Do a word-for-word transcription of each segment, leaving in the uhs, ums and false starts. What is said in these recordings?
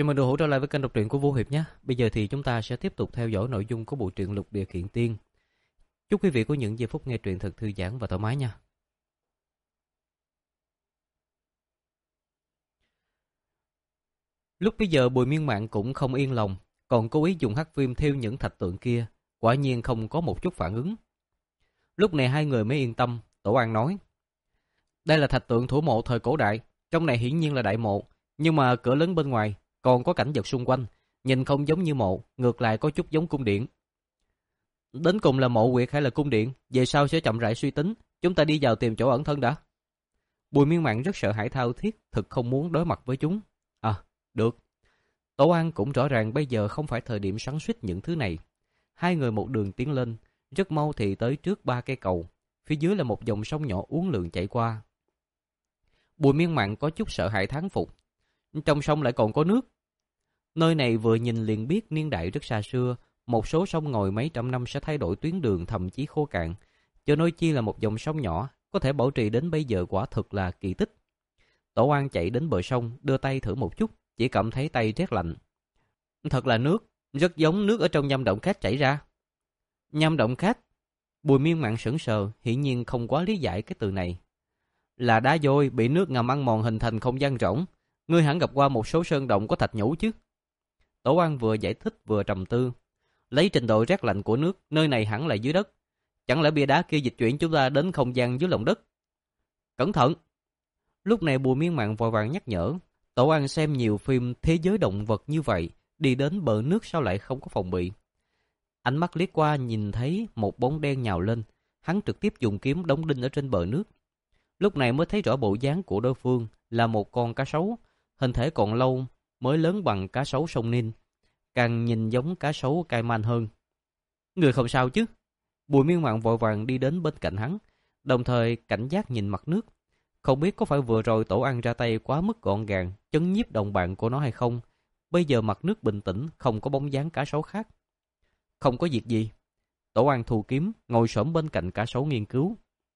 Chào mừng được hỗ trợ lại với kênh đọc truyện của Vũ Hiệp nhé. Bây giờ thì chúng ta sẽ tiếp tục theo dõi nội dung của bộ truyện Lục Địa Kiện Tiên. Chúc quý vị có những giây phút nghe truyện thật thư giãn và thoải mái nha. Lúc bây giờ Bùi Miên Mạn cũng không yên lòng, còn cố ý dùng hắc viêm theo những thạch tượng kia, quả nhiên không có một chút phản ứng. Lúc này hai người mới yên tâm. Tổ An nói: đây là thạch tượng thủ mộ thời cổ đại, trong này hiển nhiên là đại mộ, nhưng mà cửa lớn bên ngoài còn có cảnh vật xung quanh, nhìn không giống như mộ, ngược lại có chút giống cung điện. Đến cùng là mộ quyệt hay là cung điện, về sau sẽ chậm rãi suy tính, chúng ta đi vào tìm chỗ ẩn thân đã. Bùi Miên Mạn rất sợ hãi thao thiết, thực không muốn đối mặt với chúng. À, được. Tổ An cũng rõ ràng bây giờ không phải thời điểm xoắn xuýt những thứ này. Hai người một đường tiến lên, rất mau thì tới trước ba cây cầu, phía dưới là một dòng sông nhỏ uốn lượn chảy qua. Bùi Miên Mạn có chút sợ hãi thán phục. Trong sông lại còn có nước. Nơi này vừa nhìn liền biết niên đại rất xa xưa, một số sông ngòi mấy trăm năm sẽ thay đổi tuyến đường, thậm chí khô cạn. Cho nói chi là một dòng sông nhỏ, có thể bảo trì đến bây giờ quả thực là kỳ tích. Tổ An chạy đến bờ sông, đưa tay thử một chút, chỉ cảm thấy tay rét lạnh. Thật là nước, rất giống nước ở trong nhâm động khách chảy ra. Nhâm động khách? Bùi Miên Mạn sững sờ, hiển nhiên không quá lý giải cái từ này. Là đá vôi bị nước ngầm ăn mòn hình thành không gian rỗng. Ngươi hẳn gặp qua một số sơn động có thạch nhũ chứ? Tổ An vừa giải thích vừa trầm tư. Lấy trình độ rét lạnh của nước, nơi này hẳn là dưới đất. Chẳng lẽ bia đá kia dịch chuyển chúng ta đến không gian dưới lòng đất? Cẩn thận! Lúc này Bùi Miên Mạn vội vàng nhắc nhở. Tổ An xem nhiều phim thế giới động vật như vậy, đi đến bờ nước sao lại không có phòng bị. Ánh mắt liếc qua nhìn thấy một bóng đen nhào lên, hắn trực tiếp dùng kiếm đóng đinh ở trên bờ nước. Lúc này mới thấy rõ bộ dáng của đối phương là một con cá sấu, hình thể còn lâu mới lớn bằng cá sấu sông Ninh, càng nhìn giống cá sấu cai man hơn. Người không sao chứ? Bùi Miên Mạn vội vàng đi đến bên cạnh hắn, đồng thời cảnh giác nhìn mặt nước. Không biết có phải vừa rồi Tổ An ra tay quá mức gọn gàng, chấn nhiếp đồng bạn của nó hay không. Bây giờ mặt nước bình tĩnh, không có bóng dáng cá sấu khác. Không có việc gì. Tổ An thu kiếm, ngồi xổm bên cạnh cá sấu nghiên cứu.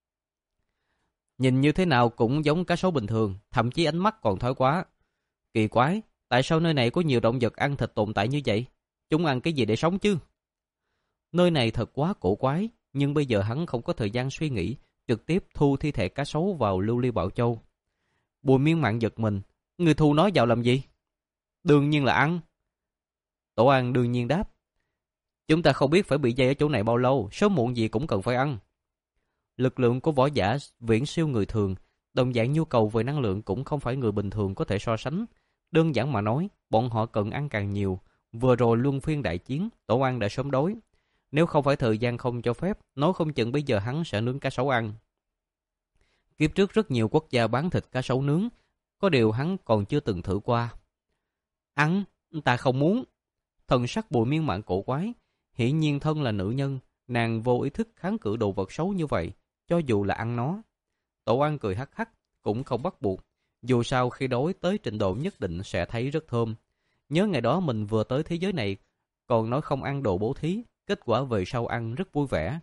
Nhìn như thế nào cũng giống cá sấu bình thường, thậm chí ánh mắt còn thói quá. Kỳ quái, tại sao nơi này có nhiều động vật ăn thịt tồn tại như vậy? Chúng ăn cái gì để sống chứ? Nơi này thật quá cổ quái, nhưng bây giờ hắn không có thời gian suy nghĩ, trực tiếp thu thi thể cá sấu vào lưu ly bảo châu. Bùi Miên Mạn giật mình, người thu nó vào làm gì? Đương nhiên là ăn. Tổ An đương nhiên đáp. Chúng ta không biết phải bị dây ở chỗ này bao lâu, sớm muộn gì cũng cần phải ăn. Lực lượng của võ giả viễn siêu người thường, đồng dạng nhu cầu về năng lượng cũng không phải người bình thường có thể so sánh. Đơn giản mà nói, bọn họ cần ăn càng nhiều. Vừa rồi luân phiên đại chiến, Tổ An đã sớm đói. Nếu không phải thời gian không cho phép, nói không chừng bây giờ hắn sẽ nướng cá sấu ăn. Kiếp trước rất nhiều quốc gia bán thịt cá sấu nướng, có điều hắn còn chưa từng thử qua. Ăn? Ta không muốn. Thần sắc Bùi Miên Mạn cổ quái. Hiển nhiên thân là nữ nhân, nàng vô ý thức kháng cự đồ vật xấu như vậy, cho dù là ăn nó. Tổ An cười hắc hắc, cũng không bắt buộc. Dù sao khi đói tới trình độ nhất định sẽ thấy rất thơm. Nhớ ngày đó mình vừa tới thế giới này, còn nói không ăn đồ bố thí, kết quả về sau ăn rất vui vẻ.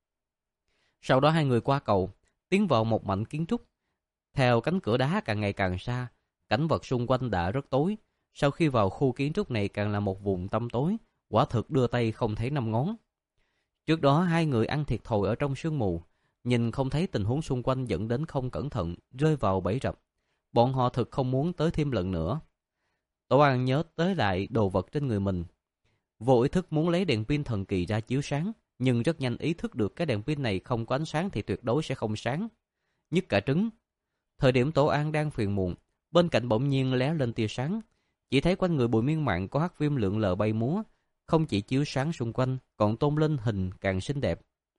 Sau đó hai người qua cầu, tiến vào một mảnh kiến trúc. Theo cánh cửa đá càng ngày càng xa, cảnh vật xung quanh đã rất tối. Sau khi vào khu kiến trúc này càng là một vùng tăm tối, quả thực đưa tay không thấy năm ngón. Trước đó hai người ăn thiệt thòi ở trong sương mù, nhìn không thấy tình huống xung quanh dẫn đến không cẩn thận, rơi vào bẫy rập. Bọn họ thực không muốn tới thêm lần nữa. Tổ An nhớ tới lại đồ vật trên người mình. Vô ý thức muốn lấy đèn pin thần kỳ ra chiếu sáng, nhưng rất nhanh ý thức được cái đèn pin này không có ánh sáng thì tuyệt đối sẽ không sáng. Nhức cả trứng. Thời điểm Tổ An đang phiền muộn, bên cạnh bỗng nhiên lóe lên tia sáng. Chỉ thấy quanh người Bùi Miên Mạn có hắc viêm lượn lờ bay múa, không chỉ chiếu sáng xung quanh, còn tôn lên hình càng xinh đẹp.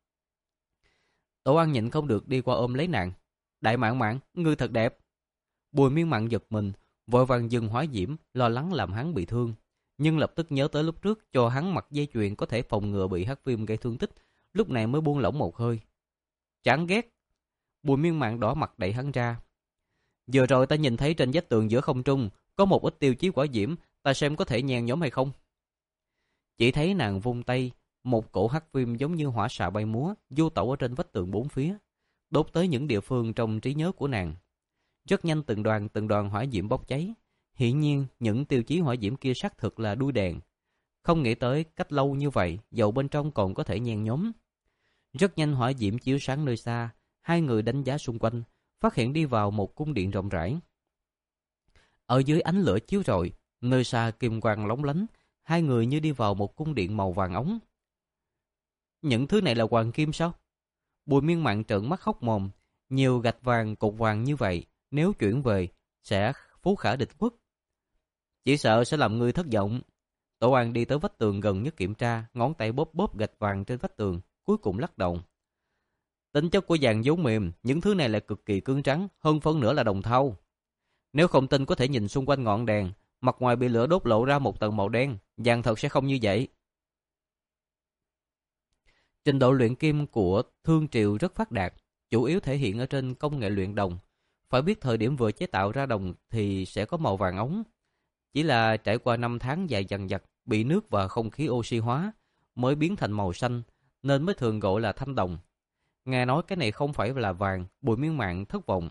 Tổ An nhịn không được đi qua ôm lấy nàng. Đại Mạn Mạn, ngươi thật đẹp. Bùi Miên Mạn giật mình, vội vàng dừng hỏa diễm, lo lắng làm hắn bị thương. Nhưng lập tức nhớ tới lúc trước cho hắn mặc dây chuyền có thể phòng ngừa bị hắc viêm gây thương tích, lúc này mới buông lỏng một hơi. Chán ghét. Bùi Miên Mạn đỏ mặt đẩy hắn ra. Vừa rồi ta nhìn thấy trên vách tường giữa không trung có một ít tiêu chí hỏa diễm, ta xem có thể nhen nhóm hay không. Chỉ thấy nàng vung tay, một cổ hắc viêm giống như hỏa xạ bay múa, du tẩu ở trên vách tường bốn phía, đốt tới những địa phương trong trí nhớ của nàng. Rất nhanh từng đoàn từng đoàn hỏa diễm bốc cháy, Hiển nhiên, những tiêu chí hỏa diễm kia xác thực là đuôi đèn. Không nghĩ tới cách lâu như vậy, dầu bên trong còn có thể nhen nhóm. Rất nhanh hỏa diễm chiếu sáng nơi xa, hai người đánh giá xung quanh, phát hiện đi vào một cung điện rộng rãi. Ở dưới ánh lửa chiếu rọi, nơi xa kim quang lóng lánh, hai người như đi vào một cung điện màu vàng óng. Những thứ này là hoàng kim sao? Bùi Miên Mạn trợn mắt hốc mồm, nhiều gạch vàng cục vàng như vậy, nếu chuyển về sẽ phú khả địch quốc. Chỉ sợ sẽ làm ngươi thất vọng. Tổ An đi tới vách tường gần nhất kiểm tra, ngón tay bóp bóp gạch vàng trên vách tường, cuối cùng lắc đầu. Tính chất của vàng vốn mềm, những thứ này là cực kỳ cứng rắn, hơn phân nửa là đồng thau. Nếu không tin có thể nhìn xung quanh ngọn đèn, mặt ngoài bị lửa đốt lộ ra một tầng màu đen, vàng thật sẽ không như vậy. Trình độ luyện kim của Thương Triều rất phát đạt, chủ yếu thể hiện ở trên công nghệ luyện đồng. Phải biết thời điểm vừa chế tạo ra đồng thì sẽ có màu vàng óng. Chỉ là trải qua năm tháng dài dằng dặc, bị nước và không khí oxy hóa, mới biến thành màu xanh, nên mới thường gọi là thanh đồng. Nghe nói cái này không phải là vàng, Bùi Miên Mạn thất vọng.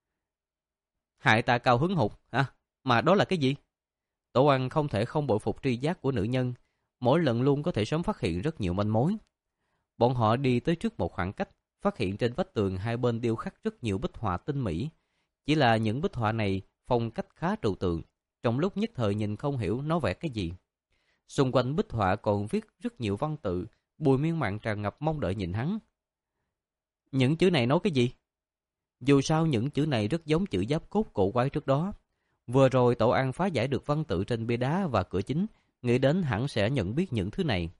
Hại ta cao hứng hụt, à, mà đó là cái gì? Tổ An không thể không bội phục tri giác của nữ nhân, mỗi lần luôn có thể sớm phát hiện rất nhiều manh mối. Bọn họ đi tới trước một khoảng cách, phát hiện trên vách tường hai bên điêu khắc rất nhiều bích họa tinh mỹ. Chỉ là những bích họa này phong cách khá trừu tượng, trong lúc nhất thời nhìn không hiểu nó vẽ cái gì. Xung quanh bích họa còn viết rất nhiều văn tự, Bùi Miên Mạn tràn ngập mong đợi nhìn hắn. Những chữ này nói cái gì? Dù sao những chữ này rất giống chữ giáp cốt cổ quái trước đó. Vừa rồi Tổ An phá giải được văn tự trên bia đá và cửa chính, nghĩ đến hẳn sẽ nhận biết những thứ này.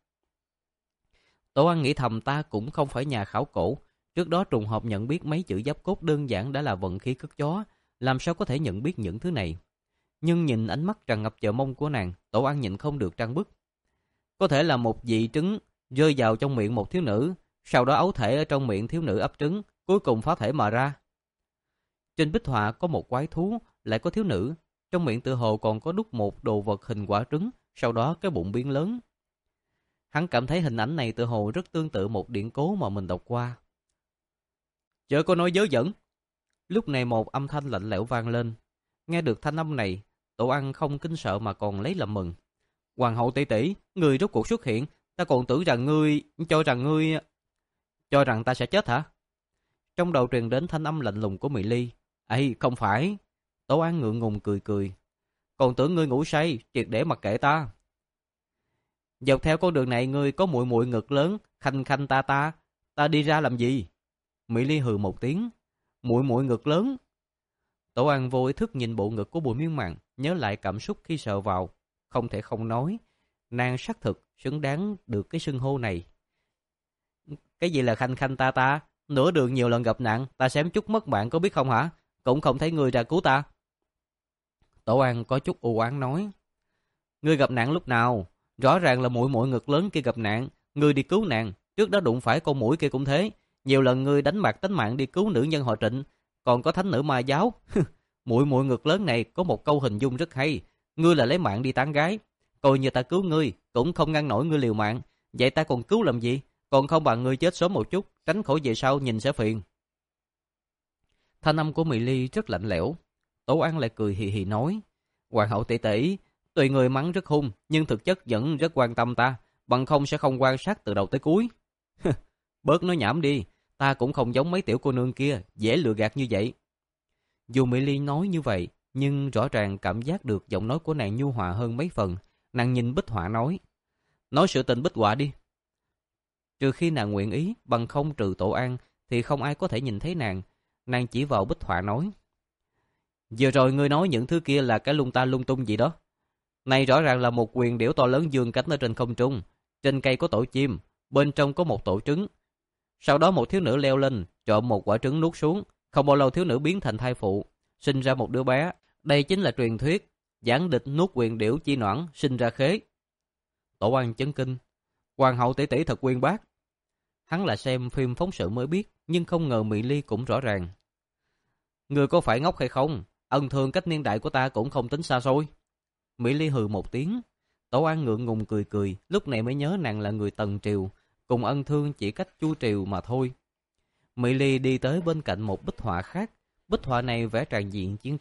Tổ An nghĩ thầm ta cũng không phải nhà khảo cổ, trước đó trùng hợp nhận biết mấy chữ giáp cốt đơn giản đã là vận khí cất chó, làm sao có thể nhận biết những thứ này. Nhưng nhìn ánh mắt tràn ngập chờ mong của nàng, Tổ An nhịn không được trăng bức. Có thể là một vị trứng rơi vào trong miệng một thiếu nữ, sau đó ấu thể ở trong miệng thiếu nữ ấp trứng, cuối cùng phá thể mà ra. Trên bích họa có một quái thú, lại có thiếu nữ, trong miệng tự hồ còn có đúc một đồ vật hình quả trứng, sau đó cái bụng biến lớn. Hắn cảm thấy hình ảnh này tự hồ rất tương tự một điển cố mà mình đọc qua. Chớ có nói dớ dẫn. Lúc này một âm thanh lạnh lẽo vang lên. Nghe được thanh âm này, Tổ An không kinh sợ mà còn lấy làm mừng. Hoàng hậu tỷ tỷ, ngươi rốt cuộc xuất hiện, ta còn tưởng rằng ngươi, cho rằng ngươi, cho rằng ta sẽ chết hả? Trong đầu truyền đến thanh âm lạnh lùng của Mỹ Ly. Ây, không phải. Tổ An ngượng ngùng cười cười. Còn tưởng ngươi ngủ say, triệt để mặc kệ ta. Dọc theo con đường này ngươi có muội muội ngực lớn, khanh khanh ta ta, ta đi ra làm gì? Mỹ Ly hừ một tiếng. Muội muội ngực lớn. Tổ An vô ý thức nhìn bộ ngực của Bùi Miên Mạn, nhớ lại cảm xúc khi sờ vào, không thể không nói, nàng xác thực xứng đáng được cái xưng hô này. Cái gì là khanh khanh ta ta? Nửa đường nhiều lần gặp nạn, ta xém chút mất mạng có biết không hả? Cũng không thấy ngươi ra cứu ta. Tổ An có chút u oán nói. Ngươi gặp nạn lúc nào? Rõ ràng là muội muội ngực lớn kia gặp nạn, ngươi đi cứu nàng, trước đó đụng phải con muỗi kia cũng thế, nhiều lần ngươi đánh bạc tính mạng đi cứu nữ nhân họ Trịnh, còn có thánh nữ ma giáo. Muội muội ngực lớn này có một câu hình dung rất hay, ngươi là lấy mạng đi tán gái, coi như ta cứu ngươi, cũng không ngăn nổi ngươi liều mạng, vậy ta còn cứu làm gì? Còn không bằng ngươi chết sớm một chút, tránh khỏi về sau nhìn sẽ phiền. Thanh âm của Mỹ Ly rất lạnh lẽo. Tổ An lại cười hì hì nói, Hoàng hậu tỷ tỷ, tuy người mắng rất hung, nhưng thực chất vẫn rất quan tâm ta, bằng không sẽ không quan sát từ đầu tới cuối. Bớt nói nhảm đi, ta cũng không giống mấy tiểu cô nương kia, dễ lừa gạt như vậy. Dù Mỹ Ly nói như vậy, nhưng rõ ràng cảm giác được giọng nói của nàng nhu hòa hơn mấy phần. Nàng nhìn bích họa nói, nói sự tình bích họa đi. Trừ khi nàng nguyện ý, bằng không trừ Tổ An, thì không ai có thể nhìn thấy nàng. Nàng chỉ vào bích họa nói, vừa rồi ngươi nói những thứ kia là cái lung ta lung tung gì đó. Này rõ ràng là một quyền điểu to lớn dương cánh ở trên không trung. Trên cây có tổ chim, bên trong có một tổ trứng. Sau đó một thiếu nữ leo lên, trộm một quả trứng nuốt xuống. Không bao lâu thiếu nữ biến thành thai phụ, sinh ra một đứa bé. Đây chính là truyền thuyết, giảng địch nuốt quyền điểu chi noãn, sinh ra khế. Tổ An chấn kinh, Hoàng hậu tỷ tỷ thật uyên bác. Hắn là xem phim phóng sự mới biết, nhưng không ngờ Mỹ Ly cũng rõ ràng. Người có phải ngốc hay không? Ân thường cách niên đại của ta cũng không tính xa xôi. Mỹ Ly hừ một tiếng. Tổ An ngượng ngùng cười cười, lúc này mới nhớ nàng là người Tần Triều, cùng Ân Thương chỉ cách Chu Triều mà thôi. Mỹ Ly đi tới bên cạnh một bích họa khác. Bích họa này vẽ tràn diện chiến tranh,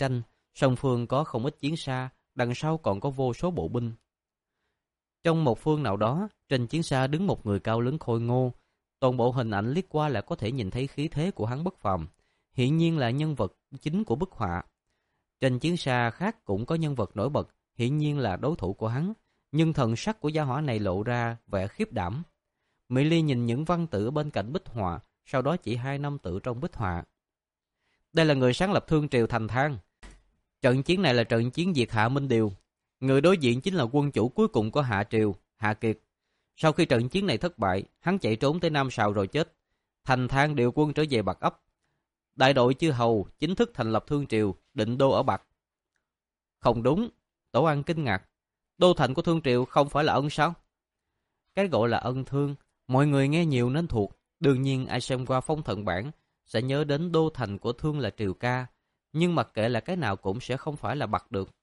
Song phương có không ít chiến xa, đằng sau còn có vô số bộ binh. Trong một phương nào đó, trên chiến xa đứng một người cao lớn khôi ngô. Toàn bộ hình ảnh liếc qua là có thể nhìn thấy khí thế của hắn bất phàm, hiển nhiên là nhân vật chính của bức họa. Trên chiến xa khác cũng có nhân vật nổi bật, hiển nhiên là đối thủ của hắn, nhưng thần sắc của gia hỏa này lộ ra vẻ khiếp đảm. Mỹ Ly nhìn những văn tự bên cạnh bích họa, sau đó chỉ hai năm tự trong bích họa. Đây là người sáng lập Thương Triều Thành Thang. Trận chiến này là trận chiến diệt Hạ Minh Điều. Người đối diện chính là quân chủ cuối cùng của Hạ Triều, Hạ Kiệt. Sau khi trận chiến này thất bại, hắn chạy trốn tới Nam Sào rồi chết. Thành Thang điều quân trở về Bạc Ấp. Đại đội chư hầu chính thức thành lập Thương Triều, định đô ở Bạc. Không đúng, Tổ An kinh ngạc. Đô thành của Thương Triều không phải là Ân sao? Cái gọi là Ân Thương, mọi người nghe nhiều nên thuộc. Đương nhiên ai xem qua phong thận bản sẽ nhớ đến đô thành của Thương là Triều Ca. Nhưng mặc kệ là cái nào cũng sẽ không phải là Bạc được.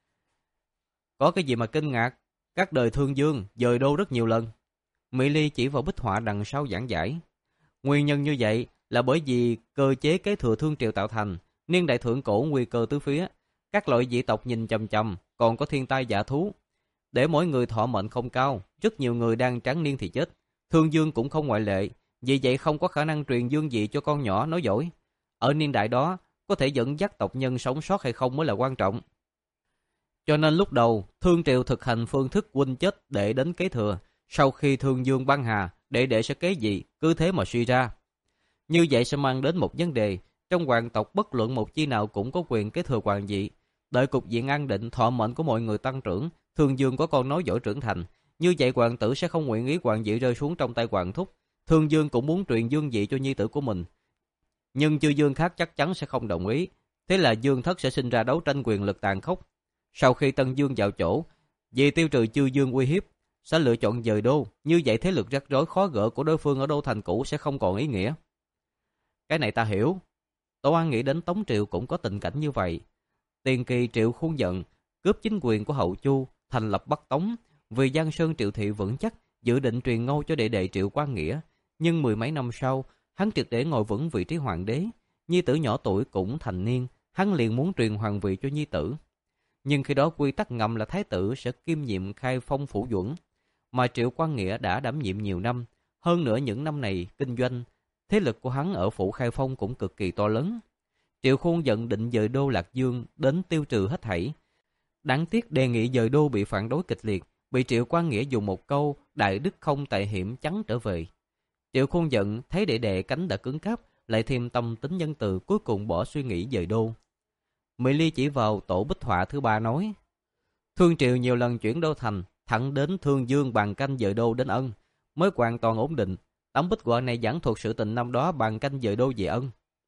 Có cái gì mà kinh ngạc? Các đời Thương Dương dời đô rất nhiều lần. Mỹ Ly chỉ vào bích họa đằng sau giảng giải. Nguyên nhân như vậy là bởi vì cơ chế kế thừa Thương Triều tạo thành, niên đại thượng cổ nguy cơ tứ phía, các loại dị tộc nhìn chằm chằm, còn có thiên tai dạ thú. Để mỗi người thọ mệnh không cao, rất nhiều người đang tráng niên thì chết. Thương Dương cũng không ngoại lệ, vì vậy không có khả năng truyền dương vị cho con nhỏ nói giỏi. Ở niên đại đó, có thể dẫn dắt tộc nhân sống sót hay không mới là quan trọng. Cho nên lúc đầu, Thương Triều thực hành phương thức huynh chết để đến kế thừa. Sau khi Thương Dương băng hà, đệ đệ sẽ kế vị, cứ thế mà suy ra. Như vậy sẽ mang đến một vấn đề. Trong hoàng tộc bất luận một chi nào cũng có quyền kế thừa hoàng vị. Đợi cục diện an định, thọ mệnh của mọi người tăng trưởng, Thương Dương có con nối dõi trưởng thành. Như vậy hoàng tử sẽ không nguyện ý hoàng vị rơi xuống trong tay hoàng thúc. Thương Dương cũng muốn truyền dương vị cho nhi tử của mình. Nhưng chư Dương khác chắc chắn sẽ không đồng ý. Thế là Dương thất sẽ sinh ra đấu tranh quyền lực tàn khốc. Sau khi Tân Dương vào chỗ, vì tiêu trừ chư Dương uy hiếp, sẽ lựa chọn dời đô. Như vậy thế lực rắc rối khó gỡ của đối phương ở đô thành cũ sẽ không còn ý nghĩa. Cái này ta hiểu. Tổ An nghĩ đến Tống Triệu cũng có tình cảnh như vậy. Tiền kỳ Triệu khuôn giận, cướp chính quyền của Hậu Chu, thành lập Bắc Tống. Vì Giang Sơn Triệu Thị vững chắc, dự định truyền ngôi cho đệ đệ Triệu Quang Nghĩa. Nhưng mười mấy năm sau, hắn triệt để ngồi vững vị trí hoàng đế. Nhi tử nhỏ tuổi cũng thành niên, hắn liền muốn truyền hoàng vị cho nhi tử. Nhưng khi đó quy tắc ngầm là thái tử sẽ kiêm nhiệm khai phong phủ duẩn, mà Triệu Quang Nghĩa đã đảm nhiệm nhiều năm. Hơn nữa những năm này kinh doanh, thế lực của hắn ở phủ khai phong cũng cực kỳ to lớn. Triệu Khuôn giận định dời đô Lạc Dương đến tiêu trừ hết thảy. Đáng tiếc đề nghị dời đô bị phản đối kịch liệt, bị Triệu Quang Nghĩa dùng một câu đại đức không tại hiểm chắn trở về. Triệu Khuôn giận thấy đệ đệ cánh đã cứng cáp, lại thêm tâm tính nhân từ, cuối cùng bỏ suy nghĩ dời đô. Mỹ Ly chỉ vào tổ bích họa thứ ba nói: Thương Triều nhiều lần chuyển đô thành, thẳng đến Thương Dương bàn canh dời đô đến Ân, mới hoàn toàn ổn định. Tấm bích họa này giảng thuật sự tình năm đó bàn canh dời đô về Ân.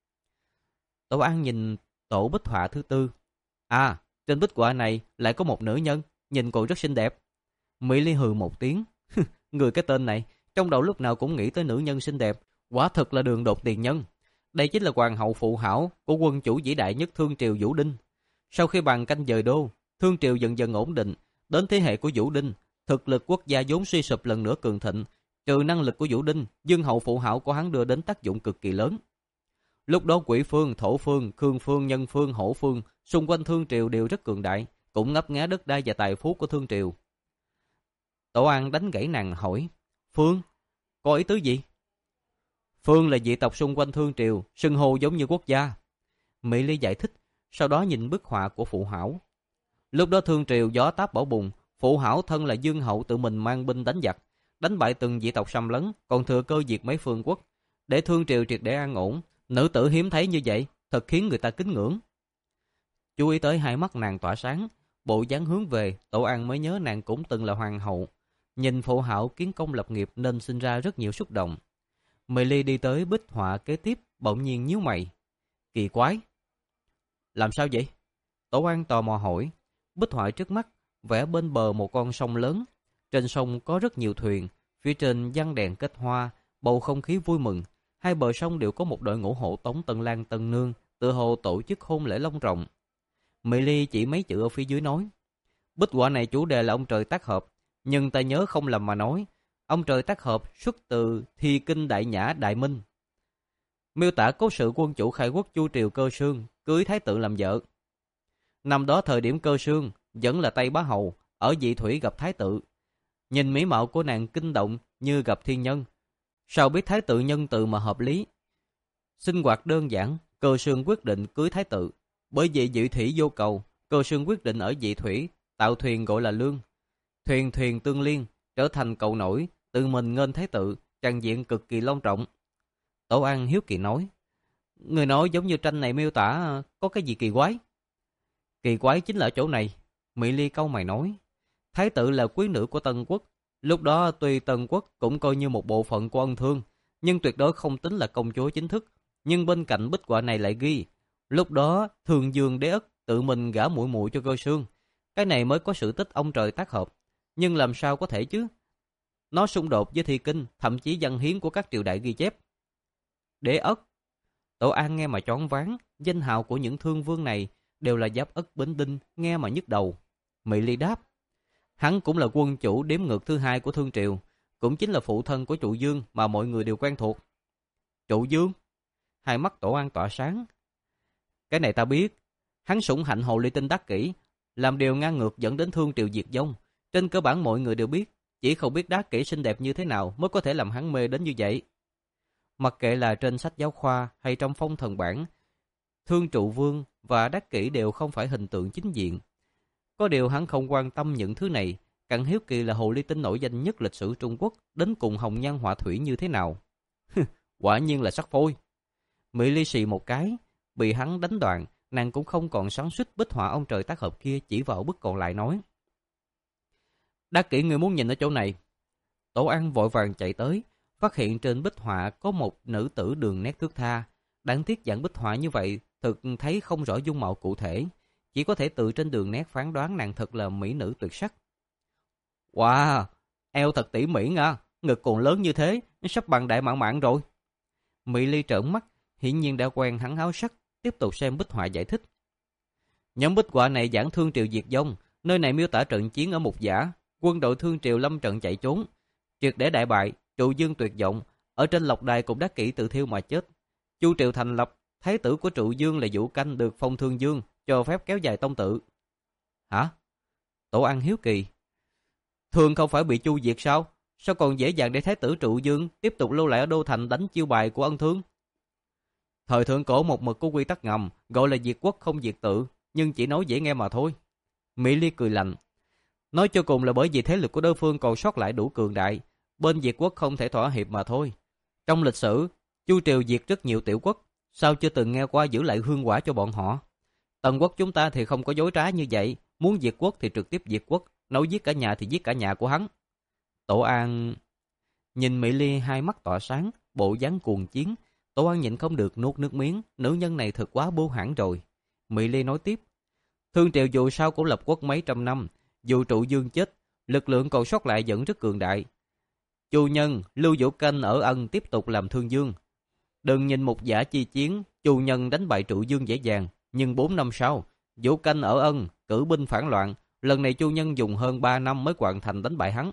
Tổ An nhìn tổ bích họa thứ tư. À, trên bích họa này lại có một nữ nhân, nhìn cô rất xinh đẹp. Mỹ Ly hừ một tiếng. Người cái tên này, trong đầu lúc nào cũng nghĩ tới nữ nhân xinh đẹp, quả thực là đường đột tiền nhân. Đây chính là hoàng hậu phụ hảo của quân chủ vĩ đại nhất Thương Triều Vũ Đinh. Sau khi bàn canh dời đô, Thương Triều dần dần ổn định. Đến thế hệ của Vũ Đinh, thực lực quốc gia vốn suy sụp lần nữa cường thịnh. Trừ năng lực của Vũ Đinh, Dương hậu phụ hảo của hắn đưa đến tác dụng cực kỳ lớn. Lúc đó Quỷ Phương, Thổ Phương, Khương Phương, Nhân Phương, Hổ Phương xung quanh Thương Triều đều rất cường đại, cũng ngấp nghé đất đai và tài phú của Thương Triều. Tổ An đánh gãy nàng hỏi: Phương, có ý tứ gì? Phương là dị tộc xung quanh Thương Triều, xưng hô giống như quốc gia. Mỹ Ly giải thích, sau đó nhìn bức họa của phụ hảo. Lúc đó Thương Triều gió táp bão bùng, phụ hảo thân là Dương hậu tự mình mang binh đánh giặc, đánh bại từng dị tộc xâm lấn, còn thừa cơ diệt mấy phương quốc, để Thương Triều triệt để an ổn. Nữ tử hiếm thấy như vậy, thật khiến người ta kính ngưỡng. Chú ý tới hai mắt nàng tỏa sáng, bộ dáng hướng về, Tổ An mới nhớ nàng cũng từng là hoàng hậu. Nhìn phụ hảo kiến công lập nghiệp nên sinh ra rất nhiều xúc động. Mỹ Ly đi tới bích họa kế tiếp, bỗng nhiên nhíu mày. Kỳ quái. Làm sao vậy? Tổ An tò mò hỏi. Bích họa trước mắt vẽ bên bờ một con sông lớn. Trên sông có rất nhiều thuyền, phía trên giăng đèn kết hoa, bầu không khí vui mừng. Hai bờ sông đều có một đội ngũ hộ tống Tân Lang Tân Nương, tự hồ tổ chức hôn lễ long trọng. Mỹ Ly chỉ mấy chữ ở phía dưới nói: Bích họa này chủ đề là ông trời tác hợp, nhưng ta nhớ không lầm mà nói, ông trời tác hợp xuất từ Thi Kinh Đại Nhã Đại Minh, miêu tả cố sự quân chủ khai quốc Chu Triều Cơ Sương cưới thái tử làm vợ. Năm đó thời điểm Cơ Sương vẫn là Tây Bá Hầu, ở Dị Thủy gặp Thái Tự. Nhìn mỹ mạo của nàng kinh động như gặp thiên nhân. Sao biết Thái Tự nhân từ mà hợp lý. Sinh hoạt đơn giản, Cơ Sương quyết định cưới Thái Tự. Bởi vì Dị Thủy vô cầu, Cơ Sương quyết định ở Dị Thủy tạo thuyền gọi là Lương. Thuyền thuyền tương liên, trở thành cầu nổi, tự mình nghênh Thái Tự, tràng diện cực kỳ long trọng. Tổ An hiếu kỳ nói, người nói giống như tranh này miêu tả có cái gì kỳ quái? Kỳ quái chính là ở chỗ này. Mỹ Ly cau mày nói, Thái Tự là quý nữ của Tân Quốc. Lúc đó tuy Tân Quốc cũng coi như một bộ phận của Ân Thương, nhưng tuyệt đối không tính là công chúa chính thức. Nhưng bên cạnh bích họa này lại ghi, lúc đó Thường Dương Đế Ất tự mình gả muội muội cho Cơ Sương. Cái này mới có sự tích ông trời tác hợp. Nhưng làm sao có thể chứ? Nó xung đột với thi kinh, thậm chí văn hiến của các triều đại ghi chép. Đế Ất. Tổ An nghe mà choáng váng, danh hào của những thương vương này đều là Giáp Ất Bính Đinh, nghe mà nhức đầu. Mỹ Ly đáp, hắn cũng là quân chủ đếm ngược thứ hai của Thương Triều, cũng chính là phụ thân của Trụ Dương mà mọi người đều quen thuộc. Trụ Dương? Hai mắt Tổ An tỏa sáng. Cái này ta biết, hắn sủng hạnh hồ ly tinh đắc kỷ, làm điều ngang ngược dẫn đến Thương Triều diệt vong. Trên cơ bản mọi người đều biết, chỉ không biết đắc kỷ xinh đẹp như thế nào mới có thể làm hắn mê đến như vậy. Mặc kệ là trên sách giáo khoa hay trong phong thần bản, Thương Trụ Vương và Đắc Kỷ đều không phải hình tượng chính diện. Có điều hắn không quan tâm những thứ này, càng hiếu kỳ là hồ ly tinh nổi danh nhất lịch sử Trung Quốc đến cùng hồng nhan họa thủy như thế nào. Quả nhiên là sắc phôi. Mỹ Ly xì một cái, bị hắn đánh đoạn, nàng cũng không còn xoắn xuýt bích họa ông trời tác hợp kia, chỉ vào bức còn lại nói, Đắc Kỷ người muốn nhìn ở chỗ này. Tổ An vội vàng chạy tới, phát hiện trên bích họa có một nữ tử đường nét thướt tha. Đáng tiếc dạng bích họa như vậy thực thấy không rõ dung mạo cụ thể, chỉ có thể từ trên đường nét phán đoán nàng thật là mỹ nữ tuyệt sắc. Wow, eo thật tỉ mỉ nha, ngực còn lớn như thế, sắp bằng đại mạn mạn rồi. Mỹ Ly trợn mắt, hiển nhiên đã quen hắn háo sắc, tiếp tục xem bích họa giải thích. Nhóm bích họa này giảng Thương Triều diệt vong, nơi này miêu tả trận chiến ở Mục Giả, quân đội Thương Triều lâm trận chạy trốn, triệt để đại bại, Trụ Dương tuyệt vọng, ở trên lộc đài cũng Đắc Kỷ tự thiêu mà chết. Chu Triều thành lập, thái tử của Trụ Dương là Vũ Canh được phong Thương Dương, cho phép kéo dài tông tự. Hả? Tổ An hiếu kỳ. Thường không phải bị chu diệt sao? Sao còn dễ dàng để thái tử Trụ Dương tiếp tục lưu lại ở đô thành đánh chiêu bài của Ân Thương? Thời thượng cổ một mực có quy tắc ngầm, gọi là diệt quốc không diệt tự, nhưng chỉ nói dễ nghe mà thôi. Mỹ Ly cười lạnh. Nói cho cùng là bởi vì thế lực của đối phương còn sót lại đủ cường đại, bên diệt quốc không thể thỏa hiệp mà thôi. Trong lịch sử, Chu Triều diệt rất nhiều tiểu quốc, sao chưa từng nghe qua giữ lại hương quả cho bọn họ? Tần quốc chúng ta thì không có dối trá như vậy, muốn diệt quốc thì trực tiếp diệt quốc, nói giết cả nhà thì giết cả nhà của hắn. Tổ An nhìn Mỹ Ly hai mắt tỏa sáng, bộ dáng cuồng chiến. Tổ An nhịn không được nuốt nước miếng, nữ nhân này thật quá bưu hãn rồi. Mỹ Ly nói tiếp, Thương Triều dù sao cũng lập quốc mấy trăm năm, dù Trụ Dương chết, lực lượng còn sót lại vẫn rất cường đại. Chu Nhân, Lưu Vũ Canh ở Ân tiếp tục làm Thương Dương. Đừng nhìn Mục Giả chi chiến, Chu Nhân đánh bại Trụ Dương dễ dàng, nhưng bốn năm sau, Vũ Canh ở Ân cử binh phản loạn, lần này Chu Nhân dùng hơn ba năm mới hoàn thành đánh bại hắn.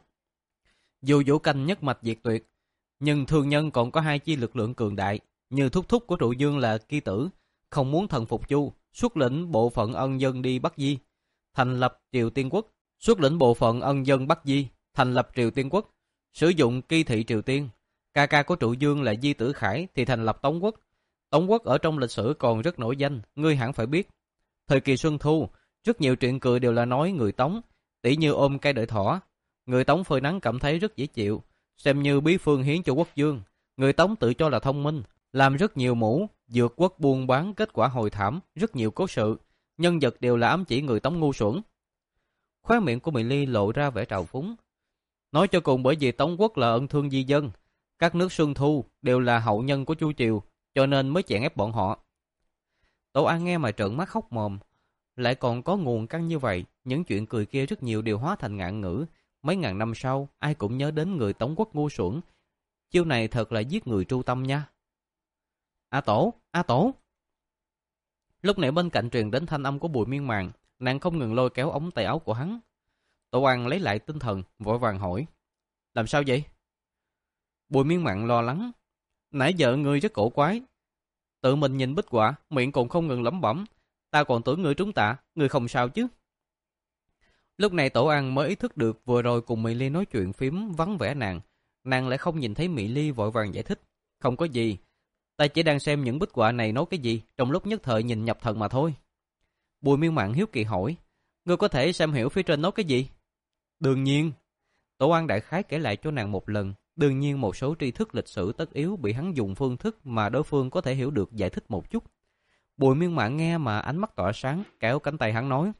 Dù Vũ Canh nhất mạch diệt tuyệt, nhưng Thương Nhân còn có hai chi lực lượng cường đại, như thúc thúc của Trụ Dương là Ki Tử, không muốn thần phục Chu, xuất lĩnh bộ phận Ân dân đi Bắc Di, thành lập Triều Tiên Quốc, xuất lĩnh bộ phận Ân dân Bắc Di, thành lập Triều Tiên Quốc, sử dụng Ki Thị Triều Tiên. Ca ca của Trụ Dương là Di Tử Khải thì thành lập Tống Quốc. Tống Quốc ở trong lịch sử còn rất nổi danh, ngươi hẳn phải biết. Thời kỳ Xuân Thu, rất nhiều chuyện cười đều là nói người Tống, tỉ như ôm cây đợi thỏ. Người Tống phơi nắng cảm thấy rất dễ chịu, xem như bí phương hiến cho quốc dương. Người Tống tự cho là thông minh, làm rất nhiều mũ, vượt quốc buôn bán, kết quả hồi thảm, rất nhiều cố sự. Nhân vật đều là ám chỉ người Tống ngu xuẩn. Khóe miệng của Mỹ Ly lộ ra vẻ trào phúng. Nói cho cùng bởi vì Tống Quốc là ân thương di dân, các nước Xuân Thu đều là hậu nhân của Chu Triều, cho nên mới chèn ép bọn họ. Tổ An nghe mà trợn mắt khóc mồm. Lại còn có nguồn căn như vậy, những chuyện cười kia rất nhiều đều hóa thành ngạn ngữ. Mấy ngàn năm sau, ai cũng nhớ đến người Tống Quốc ngu xuẩn. Chiêu này thật là giết người tru tâm nha. A Tổ, A Tổ. Lúc này bên cạnh truyền đến thanh âm của Bùi Miên Màng, nàng không ngừng lôi kéo ống tay áo của hắn. Tổ An lấy lại tinh thần, vội vàng hỏi. Làm sao vậy? Bùi Miên Màng lo lắng. Nãy giờ ngươi rất cổ quái. Tự mình nhìn bích họa, miệng còn không ngừng lẩm bẩm. ta còn tưởng ngươi trúng tạ, ngươi không sao chứ? Lúc này Tổ An mới ý thức được vừa rồi cùng Mỹ Ly nói chuyện phím vắng vẻ nàng. Nàng lại không nhìn thấy Mỹ Ly, vội vàng giải thích. Không có gì, ta chỉ đang xem những bích họa này nói cái gì, trong lúc nhất thời nhìn nhập thần mà thôi. Bùi Miên Mạn hiếu kỳ hỏi, ngươi có thể xem hiểu phía trên nói cái gì? Đương nhiên. Tổ An đại khái kể lại cho nàng một lần. Đương nhiên một số tri thức lịch sử tất yếu bị hắn dùng phương thức mà đối phương có thể hiểu được giải thích một chút. Bùi Miên Mạn nghe mà ánh mắt tỏa sáng, kéo cánh tay hắn nói.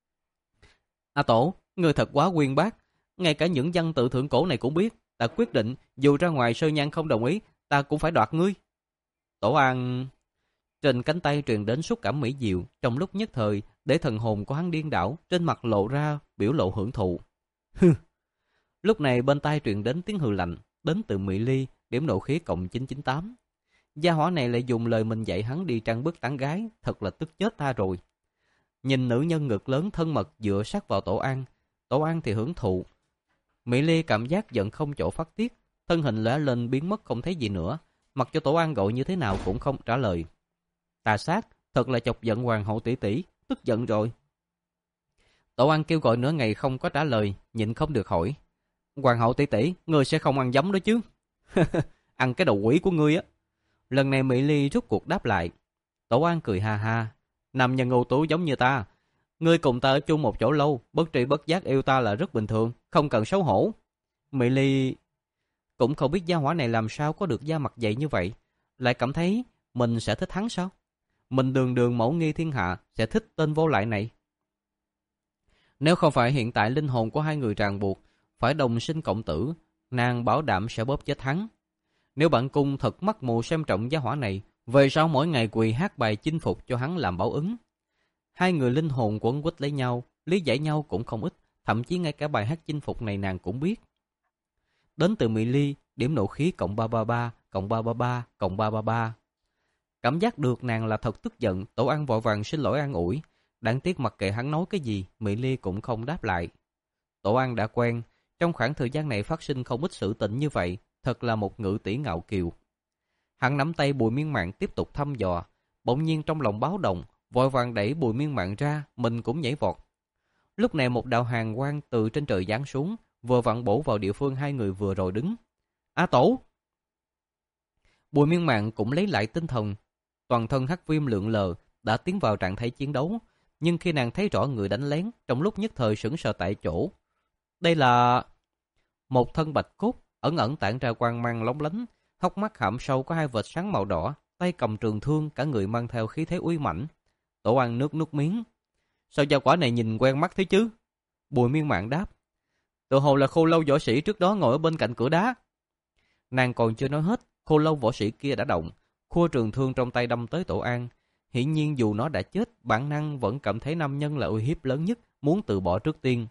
A Tổ, ngươi thật quá uyên bác. Ngay cả những văn tự thượng cổ này cũng biết. Ta quyết định, dù ra ngoài Sơ Nhan không đồng ý, ta cũng phải đoạt ngươi. Tổ An... Trên cánh tay truyền đến xúc cảm mỹ diệu, trong lúc nhất thời, để thần hồn của hắn điên đảo, trên mặt lộ ra biểu lộ hưởng thụ. Hừ. Lúc này bên tai truyền đến tiếng hừ lạnh, đến từ Mỹ Ly, điểm nộ khí cộng chín chín tám. Gia hỏa này lại dùng lời mình dạy hắn đi trang bức tán gái, thật là tức chết ta rồi. Nhìn nữ nhân ngực lớn thân mật dựa sát vào Tổ An, Tổ An thì hưởng thụ. Mỹ Ly cảm giác giận không chỗ phát tiết, thân hình lóe lên biến mất không thấy gì nữa, mặc cho Tổ An gọi như thế nào cũng không trả lời. Tà sát, thật là chọc giận hoàng hậu tỷ tỷ, tức giận rồi. Tổ An kêu gọi nửa ngày không có trả lời, nhịn không được hỏi. Hoàng hậu tỷ tỷ, ngươi sẽ không ăn giấm đó chứ? Ăn cái đầu quỷ của ngươi á. Lần này Mỹ Ly rút cuộc đáp lại. Tổ An cười ha ha. Nam nhân ưu tú giống như ta. Ngươi cùng ta ở chung một chỗ lâu, bất tri bất giác yêu ta là rất bình thường, không cần xấu hổ. Mỹ Ly cũng không biết gia hỏa này làm sao có được da mặt dày như vậy. Lại cảm thấy mình sẽ thích hắn sao? Mình đường đường mẫu nghi thiên hạ sẽ thích tên vô lại này. Nếu không phải hiện tại linh hồn của hai người ràng buộc, phải đồng sinh cộng tử, nàng bảo đảm sẽ bóp chết hắn. Nếu bản cung thật mắt mù xem trọng gia hỏa này, về sau mỗi ngày quỳ hát bài chinh phục cho hắn làm báo ứng. Hai người linh hồn quấn quýt lấy nhau, lý giải nhau cũng không ít, thậm chí ngay cả bài hát chinh phục này nàng cũng biết. Đến từ Mỹ Ly, điểm nộ khí cộng ba ba ba, cộng ba ba ba, cộng ba ba ba. Cảm giác được nàng là thật tức giận, Tổ An vội vàng xin lỗi an ủi. Đáng tiếc mặc kệ hắn nói cái gì, Mỹ Ly cũng không đáp lại. Tổ An đã quen, trong khoảng thời gian này phát sinh không ít sự tình như vậy, thật là một ngự tỷ ngạo kiều. Hắn nắm tay Bùi Miên Mạn tiếp tục thăm dò, bỗng nhiên trong lòng báo động, vội vàng đẩy Bùi Miên Mạn ra, mình cũng nhảy vọt. Lúc này một đạo hàn quang từ trên trời giáng xuống, vừa vặn bổ vào địa phương hai người vừa rồi đứng. A Tổ! Bùi Miên Mạn cũng lấy lại tinh thần, toàn thân hắc viêm lượn lờ, đã tiến vào trạng thái chiến đấu, nhưng khi nàng thấy rõ người đánh lén, trong lúc nhất thời sững sờ tại chỗ. Đây là một thân bạch cốt, ẩn ẩn tản ra quang mang lóng lánh, hốc mắt hõm sâu có hai vệt sáng màu đỏ, tay cầm trường thương, cả người mang theo khí thế uy mãnh. Tổ An nước nuốt miếng. Sao gia quả này nhìn quen mắt thế chứ? Bùi Miên Mạn đáp. Tự hồ là Khô Lâu võ sĩ trước đó ngồi ở bên cạnh cửa đá. Nàng còn chưa nói hết, Khô Lâu võ sĩ kia đã động, khua trường thương trong tay đâm tới Tổ An. Hiển nhiên dù nó đã chết, bản năng vẫn cảm thấy nam nhân là uy hiếp lớn nhất, muốn từ bỏ trước tiên.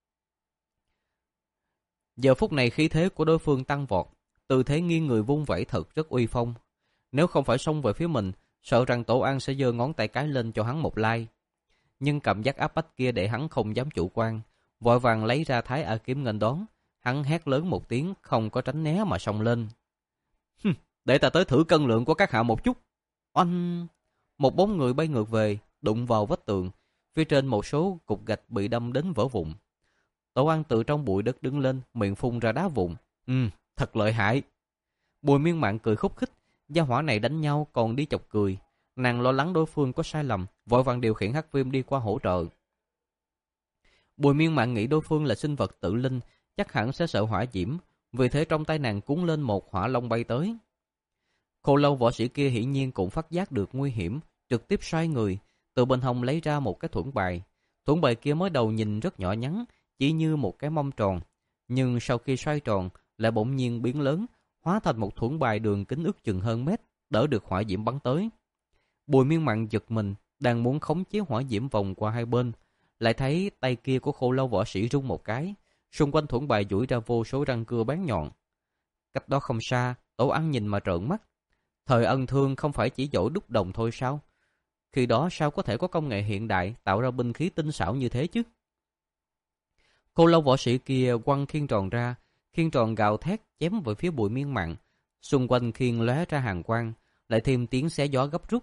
Giờ phút này khí thế của đối phương tăng vọt, tư thế nghiêng người vung vẩy thật rất uy phong. Nếu không phải xông về phía mình, sợ rằng Tổ An sẽ giơ ngón tay cái lên cho hắn một lai. Nhưng cảm giác áp bách kia để hắn không dám chủ quan, vội vàng lấy ra Thái A kiếm nghênh đón. Hắn hét lớn một tiếng, không có tránh né mà xông lên. Hừm, để ta tới thử cân lượng của các hạ một chút. Oanh! Một bóng người bay ngược về, đụng vào vách tường. Phía trên một số cục gạch bị đâm đến vỡ vụn. Tổ An từ trong bụi đất đứng lên, miệng phun ra đá vụn. Ừ, thật lợi hại. Bùi Miên Mạn cười khúc khích. Gia hỏa này đánh nhau còn đi chọc cười. Nàng lo lắng đối phương có sai lầm, vội vàng điều khiển hắc viêm đi qua hỗ trợ. Bùi Miên Mạn nghĩ đối phương là sinh vật tự linh, chắc hẳn sẽ sợ hỏa diễm, vì thế trong tay nàng cuốn lên một hỏa long bay tới. Khô Lâu võ sĩ kia hiển nhiên cũng phát giác được nguy hiểm, trực tiếp xoay người, từ bên hông lấy ra một cái thuẫn bài. Thuẫn bài kia mới đầu nhìn rất nhỏ nhắn, chỉ như một cái mâm tròn, nhưng sau khi xoay tròn lại bỗng nhiên biến lớn, hóa thành một thuẫn bài đường kính ước chừng hơn mét, đỡ được hỏa diễm bắn tới. Bùi Miên Mạn giật mình, đang muốn khống chế hỏa diễm vòng qua hai bên, lại thấy tay kia của Khô Lâu võ sĩ rung một cái, xung quanh thuẫn bài duỗi ra vô số răng cưa bén nhọn. Cách đó không xa, Tổ An nhìn mà trợn mắt. Thời Ân Thương không phải chỉ giỏi đúc đồng thôi sao? Khi đó sao có thể có công nghệ hiện đại tạo ra binh khí tinh xảo như thế chứ? Khô Lâu võ sĩ kia quăng khiên tròn ra, khiên tròn gào thét chém về phía Bùi Miên Mạn. Xung quanh khiên lóe ra hàn quang, lại thêm tiếng xé gió gấp rút.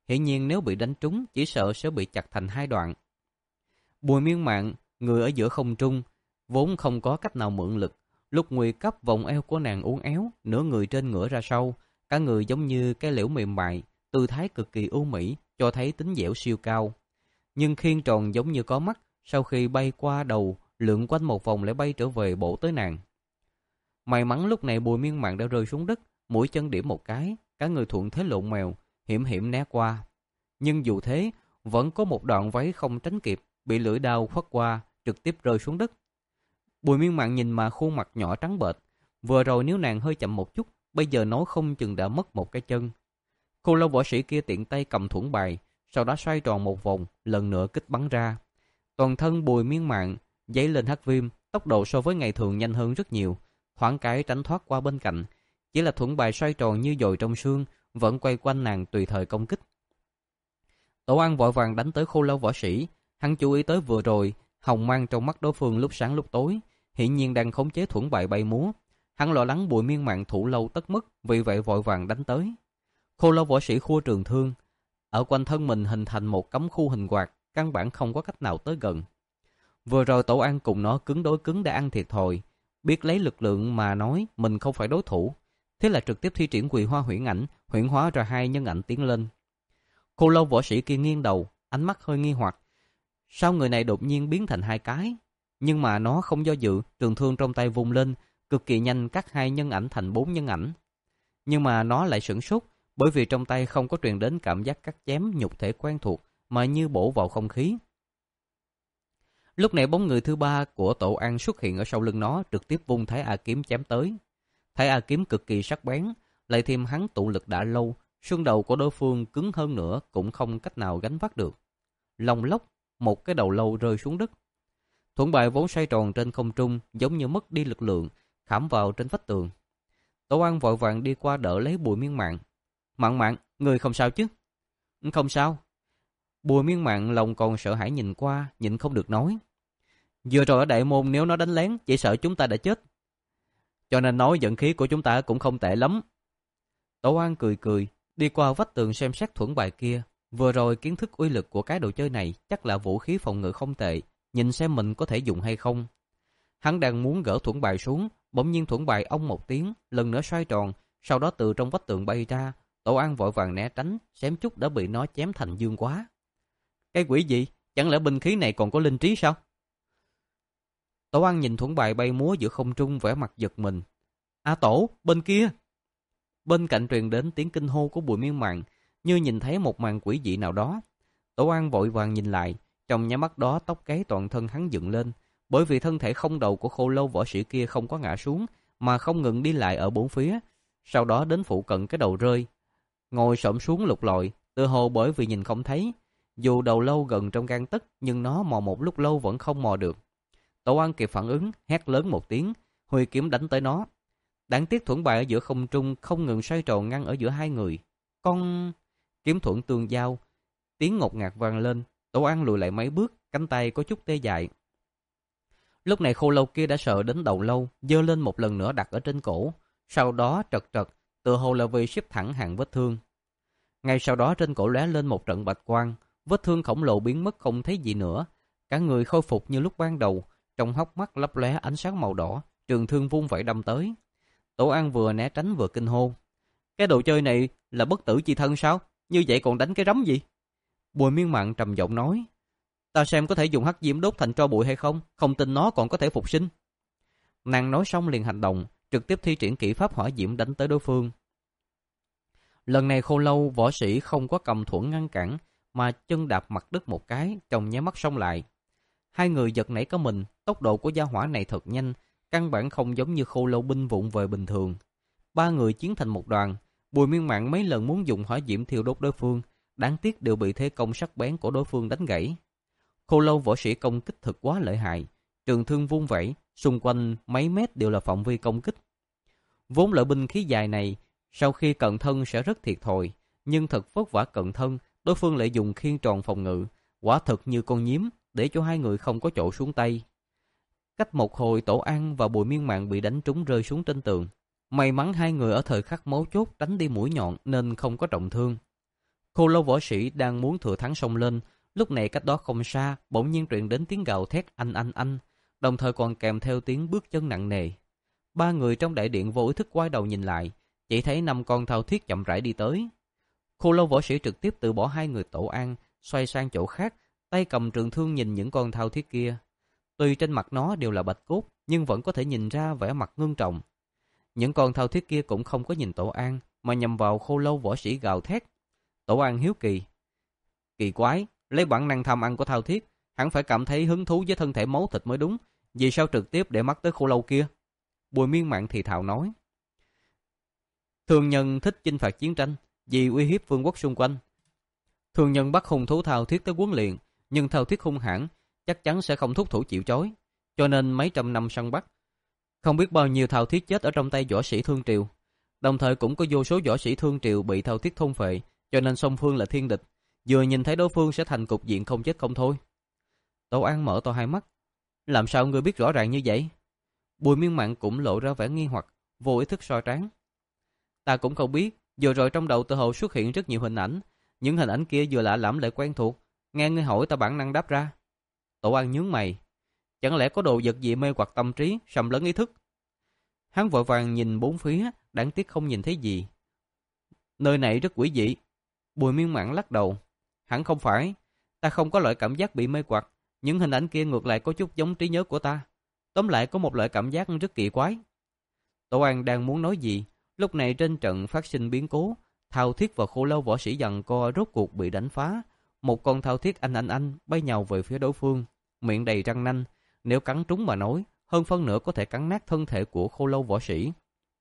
hiển nhiên nếu bị đánh trúng chỉ sợ sẽ bị chặt thành hai đoạn. Bùi Miên Mạn, người ở giữa không trung, vốn không có cách nào mượn lực, lúc nguy cấp vòng eo của nàng uốn éo, nửa người trên ngửa ra sau, cả người giống như cái liễu mềm mại, tư thái cực kỳ ưu mỹ, cho thấy tính dẻo siêu cao. Nhưng khiên tròn giống như có mắt, sau khi bay qua đầu, lượn quanh một vòng lại bay trở về bổ tới nàng. May mắn lúc này Bùi Miên Mạn đã rơi xuống đất, mũi chân điểm một cái, cả người thuận thế lộn mèo, hiểm hiểm né qua. Nhưng dù thế, vẫn có một đoạn váy không tránh kịp, bị lưỡi đao khuất qua, trực tiếp rơi xuống đất. Bùi Miên Mạn nhìn mà khuôn mặt nhỏ trắng bệch, vừa rồi nếu nàng hơi chậm một chút, bây giờ nói không chừng đã mất một cái chân. Khô lâu võ sĩ kia tiện tay cầm thuẫn bài, sau đó xoay tròn một vòng, lần nữa kích bắn ra. Toàn thân Bùi Miên Mạn dấy lên hắc viêm, tốc độ so với ngày thường nhanh hơn rất nhiều, thoáng cái tránh thoát qua bên cạnh. Chỉ là thuẫn bài xoay tròn như dồi trong xương, vẫn quay quanh nàng tùy thời công kích. Tổ An vội vàng đánh tới khô lâu võ sĩ, hắn chú ý tới vừa rồi, hồng mang trong mắt đối phương lúc sáng lúc tối, hiển nhiên đang khống chế thuẫn bài bay múa. Hắn lo lắng Bùi Miên Mạn thủ lâu tất mất, vì vậy vội vàng đánh tới. Khô lâu võ sĩ khua trường thương, ở quanh thân mình hình thành một cấm khu hình quạt, căn bản không có cách nào tới gần. Vừa rồi Tổ An cùng nó cứng đối cứng đã ăn thiệt thòi, biết lấy lực lượng mà nói mình không phải đối thủ, thế là trực tiếp thi triển Quỳ Hoa Huyễn Ảnh, huyễn hóa ra hai nhân ảnh tiến lên. Khô lâu võ sĩ kia nghiêng đầu, ánh mắt hơi nghi hoặc, sao người này đột nhiên biến thành hai cái? Nhưng mà nó không do dự, trường thương trong tay vung lên, cực kỳ nhanh cắt hai nhân ảnh thành bốn nhân ảnh. Nhưng mà nó lại sửng sốt, bởi vì trong tay không có truyền đến cảm giác cắt chém nhục thể quen thuộc, mà như bổ vào không khí. Lúc này bóng người thứ ba của Tổ An xuất hiện ở sau lưng nó, trực tiếp vung Thái A kiếm chém tới. Thái A kiếm cực kỳ sắc bén, lại thêm hắn tụ lực đã lâu, xương đầu của đối phương cứng hơn nữa cũng không cách nào gánh vác được. Long lóc, một cái đầu lâu rơi xuống đất. Thuẫn bài vốn xoay tròn trên không trung, giống như mất đi lực lượng, khảm vào trên vách tường. Tổ An vội vàng đi qua đỡ lấy Bùi Miên Mạn. Mạn Mạn, người không sao chứ? Không sao. Bùi Miên Mạn lòng còn sợ hãi nhìn qua, nhịn không được nói. Vừa rồi ở đại môn nếu nó đánh lén, chỉ sợ chúng ta đã chết. Cho nên nói vận khí của chúng ta cũng không tệ lắm. Tổ An cười cười, đi qua vách tường xem xét thuẫn bài kia. Vừa rồi kiến thức uy lực của cái đồ chơi này chắc là vũ khí phòng ngự không tệ, nhìn xem mình có thể dùng hay không. Hắn đang muốn gỡ thuẫn bài xuống, bỗng nhiên thuẫn bài ong một tiếng, lần nữa xoay tròn, sau đó từ trong vách tường bay ra. Tổ An vội vàng né tránh, xém chút đã bị nó chém thành dương quá. Cái quỷ gì? Chẳng lẽ binh khí này còn có linh trí sao? Tổ An nhìn thuẫn bài bay múa giữa không trung, vẻ mặt giật mình. A Tổ, bên kia! Bên cạnh truyền đến tiếng kinh hô của Bùi Miên Mạn, như nhìn thấy một màn quỷ dị nào đó. Tổ An vội vàng nhìn lại, trong nháy mắt đó tóc gáy toàn thân hắn dựng lên, bởi vì thân thể không đầu của khô lâu võ sĩ kia không có ngã xuống, mà không ngừng đi lại ở bốn phía, sau đó đến phụ cận cái đầu rơi. Ngồi xổm xuống lục lọi, tựa hồ bởi vì nhìn không thấy, dù đầu lâu gần trong gang tấc, nhưng nó mò một lúc lâu vẫn không mò được. Tổ An kịp phản ứng, hét lớn một tiếng, huy kiếm đánh tới nó. Đáng tiếc thuẫn bài ở giữa không trung không ngừng xoay tròn ngăn ở giữa hai người. Con kiếm thuẫn tương giao, tiếng ngột ngạt vang lên. Tổ An lùi lại mấy bước, cánh tay có chút tê dại. Lúc này khô lâu kia đã sợ đến đầu lâu, giơ lên một lần nữa đặt ở trên cổ, sau đó trật trật, tựa hồ là vì xếp thẳng hàng vết thương. Ngay sau đó trên cổ lóe lên một trận bạch quang, vết thương khổng lồ biến mất không thấy gì nữa, cả người khôi phục như lúc ban đầu, trong hốc mắt lấp lóe ánh sáng màu đỏ, trường thương vung vẩy đâm tới. Tổ An vừa né tránh vừa kinh hô. Cái đồ chơi này là bất tử chi thân sao? Như vậy còn đánh cái rắm gì? Bùi Miên Mạn trầm giọng nói. Ta xem có thể dùng hắc diễm đốt thành tro bụi hay không? Không tin nó còn có thể phục sinh. Nàng nói xong liền hành động, trực tiếp thi triển kỹ pháp hỏa diễm đánh tới đối phương. Lần này khô lâu võ sĩ không có cầm thuẫn ngăn cản, mà chân đạp mặt đất một cái, trong nháy mắt xông lại. Hai người giật nảy cả mình, tốc độ của gia hỏa này thật nhanh, căn bản không giống như khô lâu binh vụng về bình thường. Ba người chiến thành một đoàn, Bùi Miên Mạn mấy lần muốn dùng hỏa diễm thiêu đốt đối phương, đáng tiếc đều bị thế công sắc bén của đối phương đánh gãy. Khô lâu võ sĩ công kích thực quá lợi hại, trường thương vung vẩy, xung quanh mấy mét đều là phạm vi công kích. Vốn loại binh khí dài này, sau khi cận thân sẽ rất thiệt thòi, nhưng thật vất vả cận thân, đối phương lại dùng khiên tròn phòng ngự, quả thực như con nhím, để cho hai người không có chỗ xuống tay. Cách một hồi Tổ An và Bùi Miên Mạn bị đánh trúng rơi xuống trên tường. May mắn hai người ở thời khắc mấu chốt tránh đi mũi nhọn nên không có trọng thương. Khô lâu võ sĩ đang muốn thừa thắng xông lên, lúc này cách đó không xa bỗng nhiên truyền đến tiếng gào thét anh anh anh, đồng thời còn kèm theo tiếng bước chân nặng nề. Ba người trong đại điện vô ý thức quay đầu nhìn lại, chỉ thấy năm con thao thiết chậm rãi đi tới. Khô lâu võ sĩ trực tiếp từ bỏ hai người Tổ An, xoay sang chỗ khác, tay cầm trường thương nhìn những con thao thiết kia. Tuy trên mặt nó đều là bạch cốt, nhưng vẫn có thể nhìn ra vẻ mặt ngưng trọng. Những con thao thiết kia cũng không có nhìn Tổ An, mà nhằm vào khô lâu võ sĩ gào thét. Tổ An hiếu kỳ. Kỳ quái, lấy bản năng tham ăn của thao thiết, hẳn phải cảm thấy hứng thú với thân thể máu thịt mới đúng. Vì sao trực tiếp để mắt tới khô lâu kia? Bùi Miên Mạn thì thào nói. Thường nhân thích chinh phạt chiến tranh, vì uy hiếp vương quốc xung quanh. Thường nhân bắt hung thú thao thiết tới huấn luyện, nhưng thao thiết hung hãn chắc chắn sẽ không thúc thủ chịu chối, cho nên mấy trăm năm săn bắt, không biết bao nhiêu thao thiết chết ở trong tay võ sĩ Thương Triều. Đồng thời cũng có vô số võ sĩ Thương Triều bị thao thiết thôn phệ, cho nên song phương là thiên địch. Vừa nhìn thấy đối phương sẽ thành cục diện không chết không thôi. Tổ An mở to hai mắt. Làm sao ngươi biết rõ ràng như vậy? Bùi Miên Mạn cũng lộ ra vẻ nghi hoặc, vô ý thức soi trán. Ta cũng không biết, vừa rồi trong đầu tự hồ xuất hiện rất nhiều hình ảnh, những hình ảnh kia vừa lạ lẫm lại quen thuộc, nghe ngươi hỏi ta bản năng đáp ra. Tổ An nhướng mày, chẳng lẽ có đồ vật gì mê hoặc tâm trí, sầm lấn ý thức? Hắn vội vàng nhìn bốn phía, đáng tiếc không nhìn thấy gì. Nơi này rất quỷ dị. Bùi Miên Mạn lắc đầu. Hẳn không phải, ta không có loại cảm giác bị mê hoặc, những hình ảnh kia ngược lại có chút giống trí nhớ của ta. Tóm lại có một loại cảm giác rất kỳ quái. Tổ An đang muốn nói gì, lúc này trên trận phát sinh biến cố, thao thiết và khô lâu võ sĩ giằng co rốt cuộc bị đánh phá. Một con thao thiết anh anh anh bay nhào về phía đối phương, miệng đầy răng nanh, nếu cắn trúng mà nói, hơn phân nửa có thể cắn nát thân thể của khô lâu võ sĩ.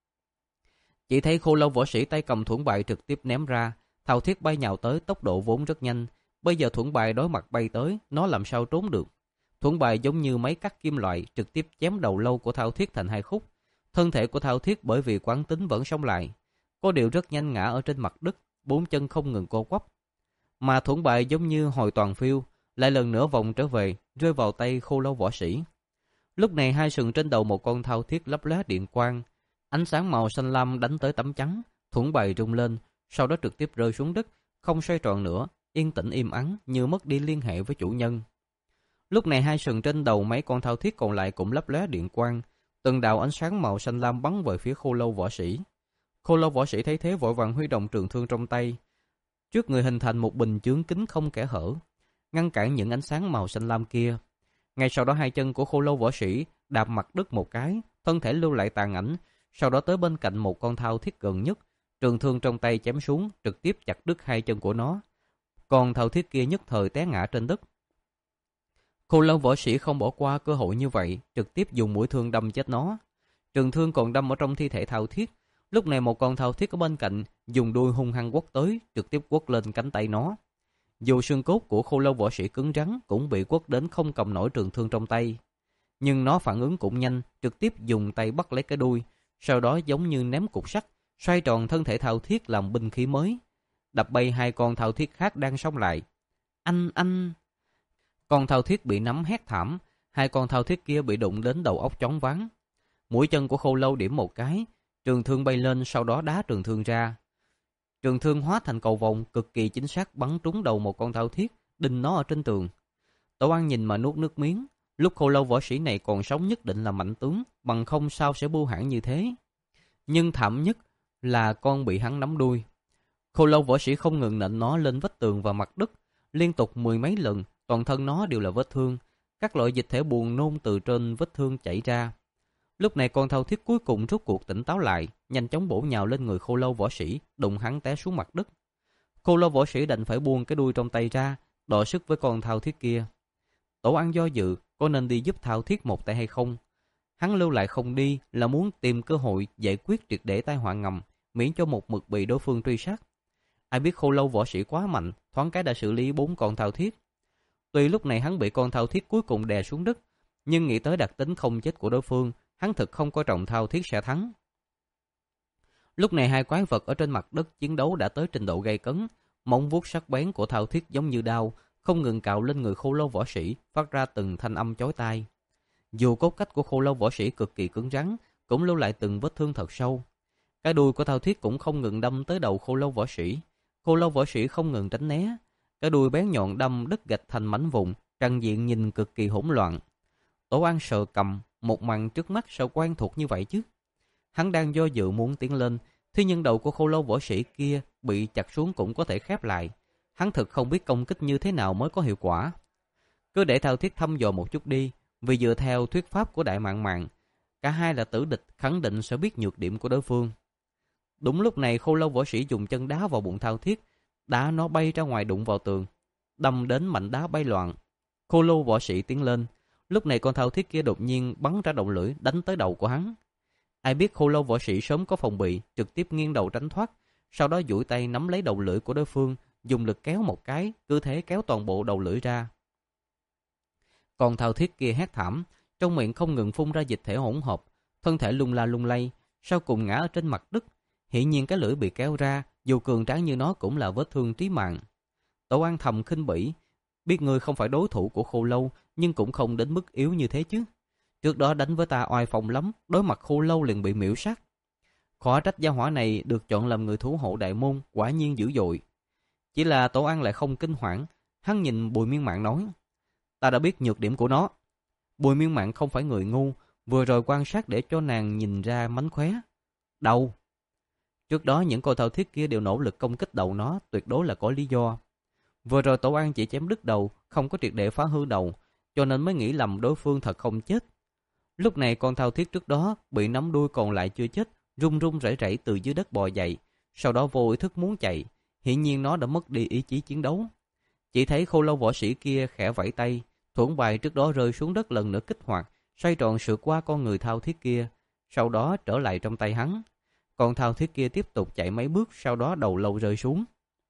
Chỉ thấy khô lâu võ sĩ tay cầm thuẫn bài trực tiếp ném ra, thao thiết bay nhào tới tốc độ vốn rất nhanh. Bây giờ thuẫn bài đối mặt bay tới, nó làm sao trốn được? Thuẫn bài giống như máy cắt kim loại, trực tiếp chém đầu lâu của thao thiết thành hai khúc. Thân thể của thao thiết bởi vì quán tính vẫn sống lại, có điều rất nhanh ngã ở trên mặt đất, bốn chân không ngừng co quắp. Mà thuẫn bài giống như hồi toàn phiêu, lại lần nữa vòng trở về, rơi vào tay khô lâu võ sĩ. Lúc này hai sừng trên đầu một con thao thiết lấp lóe điện quang, ánh sáng màu xanh lam đánh tới tấm chắn, thuẫn bài rung lên, sau đó trực tiếp rơi xuống đất, không xoay tròn nữa, yên tĩnh im ắng như mất đi liên hệ với chủ nhân. Lúc này hai sừng trên đầu mấy con thao thiết còn lại cũng lấp lóe điện quang, từng đạo ánh sáng màu xanh lam bắn về phía khô lâu võ sĩ. Khô lâu võ sĩ thấy thế vội vàng huy động trường thương trong tay, trước người hình thành một bình chướng kính không kẽ hở, ngăn cản những ánh sáng màu xanh lam kia. Ngay sau đó hai chân của khô lâu võ sĩ đạp mặt đất một cái, thân thể lưu lại tàn ảnh, sau đó tới bên cạnh một con thao thiết gần nhất, trường thương trong tay chém xuống, trực tiếp chặt đứt hai chân của nó. Còn thao thiết kia nhất thời té ngã trên đất. Khô lâu võ sĩ không bỏ qua cơ hội như vậy, trực tiếp dùng mũi thương đâm chết nó. Trường thương còn đâm ở trong thi thể thao thiết. Lúc này một con thao thiết ở bên cạnh dùng đuôi hung hăng quất tới, trực tiếp quất lên cánh tay nó. Dù xương cốt của khô lâu võ sĩ cứng rắn cũng bị quất đến không cầm nổi trường thương trong tay, nhưng nó phản ứng cũng nhanh, trực tiếp dùng tay bắt lấy cái đuôi, sau đó giống như ném cục sắt, xoay tròn thân thể thao thiết làm binh khí mới, đập bay hai con thao thiết khác đang xông lại. Anh anh! Con thao thiết bị nắm hét thảm, hai con thao thiết kia bị đụng đến đầu óc choáng váng. Mũi chân của khô lâu điểm một cái, trường thương bay lên, sau đó đá trường thương ra. Trường thương hóa thành cầu vồng cực kỳ chính xác bắn trúng đầu một con thao thiết, đinh nó ở trên tường. Tổ An nhìn mà nuốt nước miếng, lúc khô lâu võ sĩ này còn sống nhất định là mạnh tướng, bằng không sao sẽ bu hãn như thế. Nhưng thảm nhất là con bị hắn nắm đuôi. Khô lâu võ sĩ không ngừng nện nó lên vách tường và mặt đất, liên tục mười mấy lần, toàn thân nó đều là vết thương, các loại dịch thể buồn nôn từ trên vết thương chảy ra. Lúc này con thao thiết cuối cùng rốt cuộc tỉnh táo lại, nhanh chóng bổ nhào lên người khô lâu võ sĩ, đụng hắn té xuống mặt đất. Khô lâu võ sĩ đành phải buông cái đuôi trong tay ra, đọ sức với con thao thiết kia. Tổ An do dự có nên đi giúp thao thiết một tay hay không. Hắn lưu lại không đi là muốn tìm cơ hội giải quyết triệt để tai họa ngầm, miễn cho một mực bị đối phương truy sát. Ai biết khô lâu võ sĩ quá mạnh, thoáng cái đã xử lý bốn con thao thiết. Tuy lúc này hắn bị con thao thiết cuối cùng đè xuống đất, nhưng nghĩ tới đặc tính không chết của đối phương, hắn thực không coi trọng thao thiết sẽ thắng. Lúc này hai quái vật ở trên mặt đất chiến đấu đã tới trình độ gay cấn, móng vuốt sắc bén của thao thiết giống như đao, không ngừng cạo lên người khô lâu võ sĩ, phát ra từng thanh âm chói tai. Dù cốt cách của khô lâu võ sĩ cực kỳ cứng rắn, cũng lưu lại từng vết thương thật sâu. Cái đuôi của thao thiết cũng không ngừng đâm tới đầu khô lâu võ sĩ. Khô lâu võ sĩ không ngừng tránh né, cái đuôi bén nhọn đâm đất gạch thành mảnh vụn, trang diện nhìn cực kỳ hỗn loạn. Tổ An sờ cầm, một màn trước mắt sao quen thuộc như vậy chứ. Hắn đang do dự muốn tiến lên, thế nhưng đầu của khô lâu võ sĩ kia bị chặt xuống cũng có thể khép lại. Hắn thực không biết công kích như thế nào mới có hiệu quả. Cứ để Thao Thiết thăm dò một chút đi, vì dựa theo thuyết pháp của Đại Mạn Mạn, cả hai là tử địch, khẳng định sẽ biết nhược điểm của đối phương. Đúng lúc này khô lâu võ sĩ dùng chân đá vào bụng Thao Thiết, đá nó bay ra ngoài đụng vào tường, đâm đến mảnh đá bay loạn. Khô lâu võ sĩ tiến lên, lúc này con Thao Thiết kia đột nhiên bắn ra đầu lưỡi đánh tới đầu của hắn. Ai biết khô lâu võ sĩ sớm có phòng bị, trực tiếp nghiêng đầu tránh thoát, sau đó duỗi tay nắm lấy đầu lưỡi của đối phương, dùng lực kéo một cái, cứ thế kéo toàn bộ đầu lưỡi ra. Con Thao Thiết kia hét thảm, trong miệng không ngừng phun ra dịch thể hỗn hợp, thân thể lung la lung lay, sau cùng ngã ở trên mặt đất. Hiển nhiên cái lưỡi bị kéo ra, dù cường tráng như nó cũng là vết thương trí mạng. Tổ An thầm khinh bỉ, biết ngươi không phải đối thủ của khô lâu, nhưng cũng không đến mức yếu như thế chứ. Trước đó đánh với ta oai phong lắm, đối mặt khô lâu liền bị miễu sát. Khó trách gia hỏa này được chọn làm người thủ hộ đại môn, quả nhiên dữ dội. Chỉ là Tổ An lại không kinh hoảng, hắn nhìn Bùi Miên Mạn nói, ta đã biết nhược điểm của nó. Bùi Miên Mạn không phải người ngu, vừa rồi quan sát để cho nàng nhìn ra mánh khóe. Đầu. Trước đó những con Thao Thiết kia đều nỗ lực công kích đầu nó, tuyệt đối là có lý do. Vừa rồi Tổ An chỉ chém đứt đầu, không có triệt để phá hư đầu, cho nên mới nghĩ lầm đối phương thật không chết. Lúc này con Thao Thiết trước đó bị nắm đuôi còn lại chưa chết, run run rẩy rẩy từ dưới đất bò dậy, sau đó vô ý thức muốn chạy, hiển nhiên nó đã mất đi ý chí chiến đấu. Chỉ thấy khô lâu võ sĩ kia khẽ vẫy tay, thuẫn bài trước đó rơi xuống đất lần nữa kích hoạt, xoay tròn sượt qua con người Thao Thiết kia, sau đó trở lại trong tay hắn. Còn Thao Thiết kia tiếp tục chạy mấy bước, sau đó đầu lâu rơi xuống.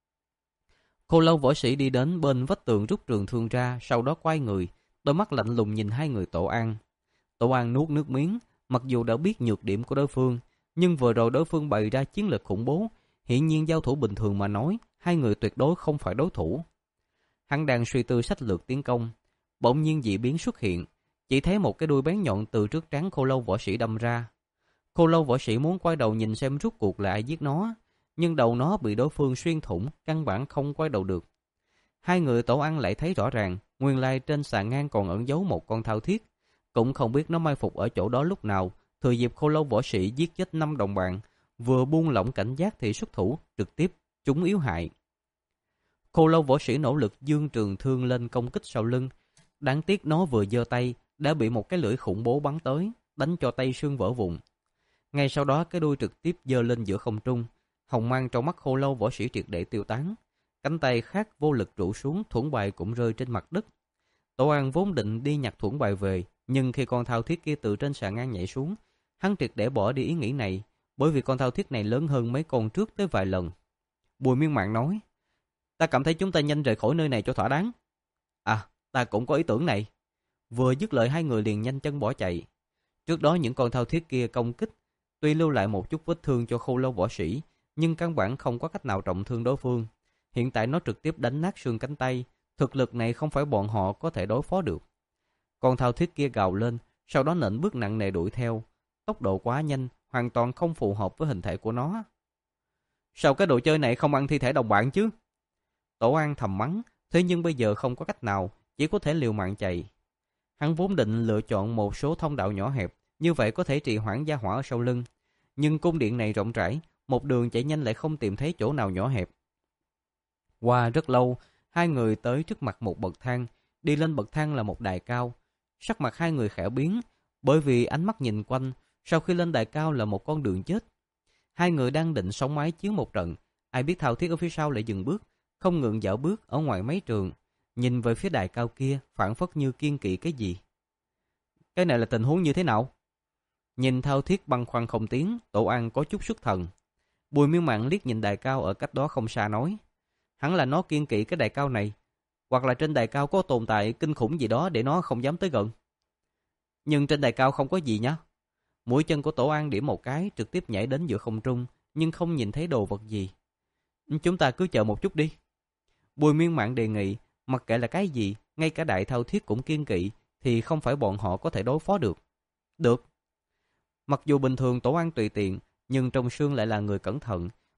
Khô lâu võ sĩ đi đến bên vách tường rút trường thương ra, sau đó quay người, đôi mắt lạnh lùng nhìn hai người Tổ An. Tổ An nuốt nước miếng, mặc dù đã biết nhược điểm của đối phương, nhưng vừa rồi đối phương bày ra chiến lược khủng bố, hiển nhiên giao thủ bình thường mà nói, hai người tuyệt đối không phải đối thủ. Hắn đang suy tư sách lược tiến công, bỗng nhiên dị biến xuất hiện, chỉ thấy một cái đuôi bén nhọn từ trước trán khô lâu võ sĩ đâm ra. Khô lâu võ sĩ muốn quay đầu nhìn xem rút cuộc là ai giết nó, nhưng đầu nó bị đối phương xuyên thủng, căn bản không quay đầu được. Hai người Tổ An lại thấy rõ ràng, nguyên lai trên sàn ngang còn ẩn giấu một con Thao Thiết, cũng không biết nó mai phục ở chỗ đó lúc nào. Thừa dịp khô lâu võ sĩ giết chết năm đồng bạn, vừa buông lỏng cảnh giác thì xuất thủ, trực tiếp trúng yếu hại. Khô lâu võ sĩ nỗ lực giương trường thương lên công kích sau lưng, đáng tiếc nó vừa giơ tay đã bị một cái lưỡi khủng bố bắn tới, đánh cho tay xương vỡ vụn. Ngay sau đó cái đuôi trực tiếp giơ lên giữa không trung, hồng mang trong mắt khô lâu võ sĩ triệt để tiêu tán, cánh tay khác vô lực trụ xuống, thuẫn bài cũng rơi trên mặt đất. Tổ An vốn định đi nhặt thuẫn bài về, nhưng khi con Thao Thiết kia từ trên sàn ngang nhảy xuống, hắn triệt để bỏ đi ý nghĩ này, bởi vì con Thao Thiết này lớn hơn mấy con trước tới vài lần. Bùi Miên Mạn nói, ta cảm thấy chúng ta nhanh rời khỏi nơi này cho thỏa đáng. À, ta cũng có ý tưởng này. Vừa dứt lời hai người liền nhanh chân bỏ chạy. Trước đó những con Thao Thiết kia công kích, tuy lưu lại một chút vết thương cho khô lâu võ sĩ, nhưng căn bản không có cách nào trọng thương đối phương. Hiện tại nó trực tiếp đánh nát xương cánh tay, thực lực này không phải bọn họ có thể đối phó được. Con Thao Thiết kia gào lên, sau đó nện bước nặng nề đuổi theo. Tốc độ quá nhanh, hoàn toàn không phù hợp với hình thể của nó. Sao cái đồ chơi này không ăn thi thể đồng bạn chứ? Tổ An thầm mắng, thế nhưng bây giờ không có cách nào, chỉ có thể liều mạng chạy. Hắn vốn định lựa chọn một số thông đạo nhỏ hẹp, như vậy có thể trì hoãn gia hỏa ở sau lưng. Nhưng cung điện này rộng rãi, một đường chạy nhanh lại không tìm thấy chỗ nào nhỏ hẹp. Qua rất lâu, hai người tới trước mặt một bậc thang, đi lên bậc thang là một đài cao. Sắc mặt hai người khẽ biến, bởi vì ánh mắt nhìn quanh, sau khi lên đài cao là một con đường chết. Hai người đang định sóng mái chiến một trận, ai biết Thao Thiết ở phía sau lại dừng bước, không ngừng dạo bước ở ngoài mấy trường, nhìn về phía đài cao kia, phảng phất như kiên kỵ cái gì. Cái này là tình huống như thế nào? Nhìn Thao Thiết băn khoăn không tiếng, Tổ An có chút xuất thần. Bùi Miên Mạn liếc nhìn đài cao ở cách đó không xa nói, hẳn là nó kiên kỵ cái đài cao này, hoặc là trên đài cao có tồn tại kinh khủng gì đó để nó không dám tới gần. Nhưng trên đài cao không có gì nhá. Mũi chân của Tổ An điểm một cái, trực tiếp nhảy đến giữa không trung, nhưng không nhìn thấy đồ vật gì. Chúng ta cứ chờ một chút đi. Bùi Miên Mạn đề nghị, mặc kệ là cái gì, ngay cả đại Thao Thiết cũng kiên kỵ, thì không phải bọn họ có thể đối phó được. Được. Mặc dù bình thường Tổ An tùy tiện, nhưng trong xương lại là người cẩn thận,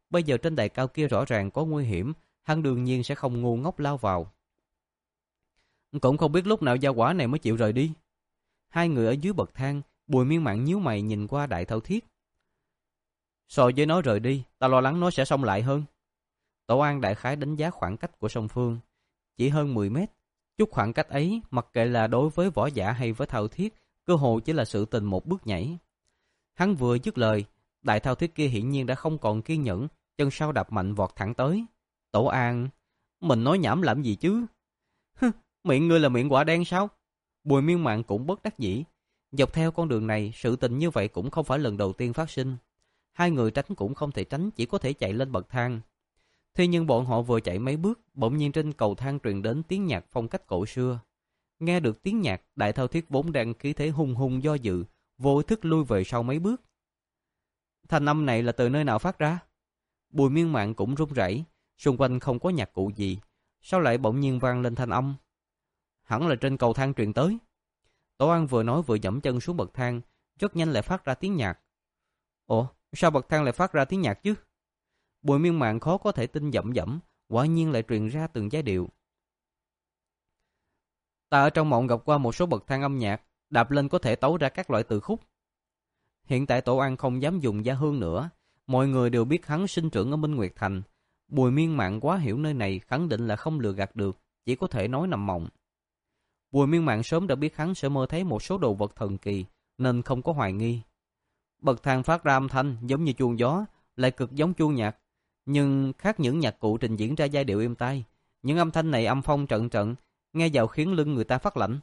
Bây giờ trên đài cao kia rõ ràng có nguy hiểm, hắn đương nhiên sẽ không ngu ngốc lao vào. Cũng không biết lúc nào gia quả này mới chịu rời đi. Hai người ở dưới bậc thang, Bùi Miên Mạn nhíu mày nhìn qua Đại Thao Thiết. So với nó rời đi, ta lo lắng nó sẽ xông lại hơn. Tổ An đại khái đánh giá khoảng cách của song phương. Chỉ hơn mười mét. Chút khoảng cách ấy, mặc kệ là đối với võ giả hay với Thao Thiết, cơ hồ chỉ là sự tình một bước nhảy. Hắn vừa dứt lời, Đại Thao Thiết kia hiển nhiên đã không còn kiên nhẫn, chân sau đạp mạnh vọt thẳng tới. Tổ An, mình nói nhảm làm gì chứ? Hừ, miệng ngươi là miệng quả đen sao? Bùi Miên Mạn cũng bất đắc dĩ. Dọc theo con đường này, sự tình như vậy cũng không phải lần đầu tiên phát sinh. Hai người tránh cũng không thể tránh, chỉ có thể chạy lên bậc thang. Thế nhưng bọn họ vừa chạy mấy bước, bỗng nhiên trên cầu thang truyền đến tiếng nhạc phong cách cổ xưa. Nghe được tiếng nhạc, Đại Thao Thiết vốn đang khí thế hung hung do dự, vô ý thức lui về sau mấy bước. Thanh âm này là từ nơi nào phát ra? Bùi Miên Mạn cũng run rẩy, xung quanh không có nhạc cụ gì, sao lại bỗng nhiên vang lên thanh âm? Hẳn là trên cầu thang truyền tới. Tổ An vừa nói vừa dẫm chân xuống bậc thang, rất nhanh lại phát ra tiếng nhạc. Ủa, sao bậc thang lại phát ra tiếng nhạc chứ? Bùi Miên Mạn khó có thể tin dẫm dẫm, quả nhiên lại truyền ra từng giai điệu. Ta ở trong mộng gặp qua một số bậc thang âm nhạc, đạp lên có thể tấu ra các loại từ khúc. Hiện tại Tổ An không dám dùng gia hương nữa, mọi người đều biết hắn sinh trưởng ở Minh Nguyệt Thành. Bùi Miên Mạn quá hiểu nơi này, khẳng định là không lừa gạt được, chỉ có thể nói nằm mộng. Bùi Miên Mạn sớm đã biết hắn sẽ mơ thấy một số đồ vật thần kỳ, nên không có hoài nghi. Bậc thang phát ra âm thanh giống như chuông gió, lại cực giống chuông nhạc, nhưng khác những nhạc cụ trình diễn ra giai điệu êm tai. Những âm thanh này âm phong trận trận, nghe vào khiến lưng người ta phát lạnh.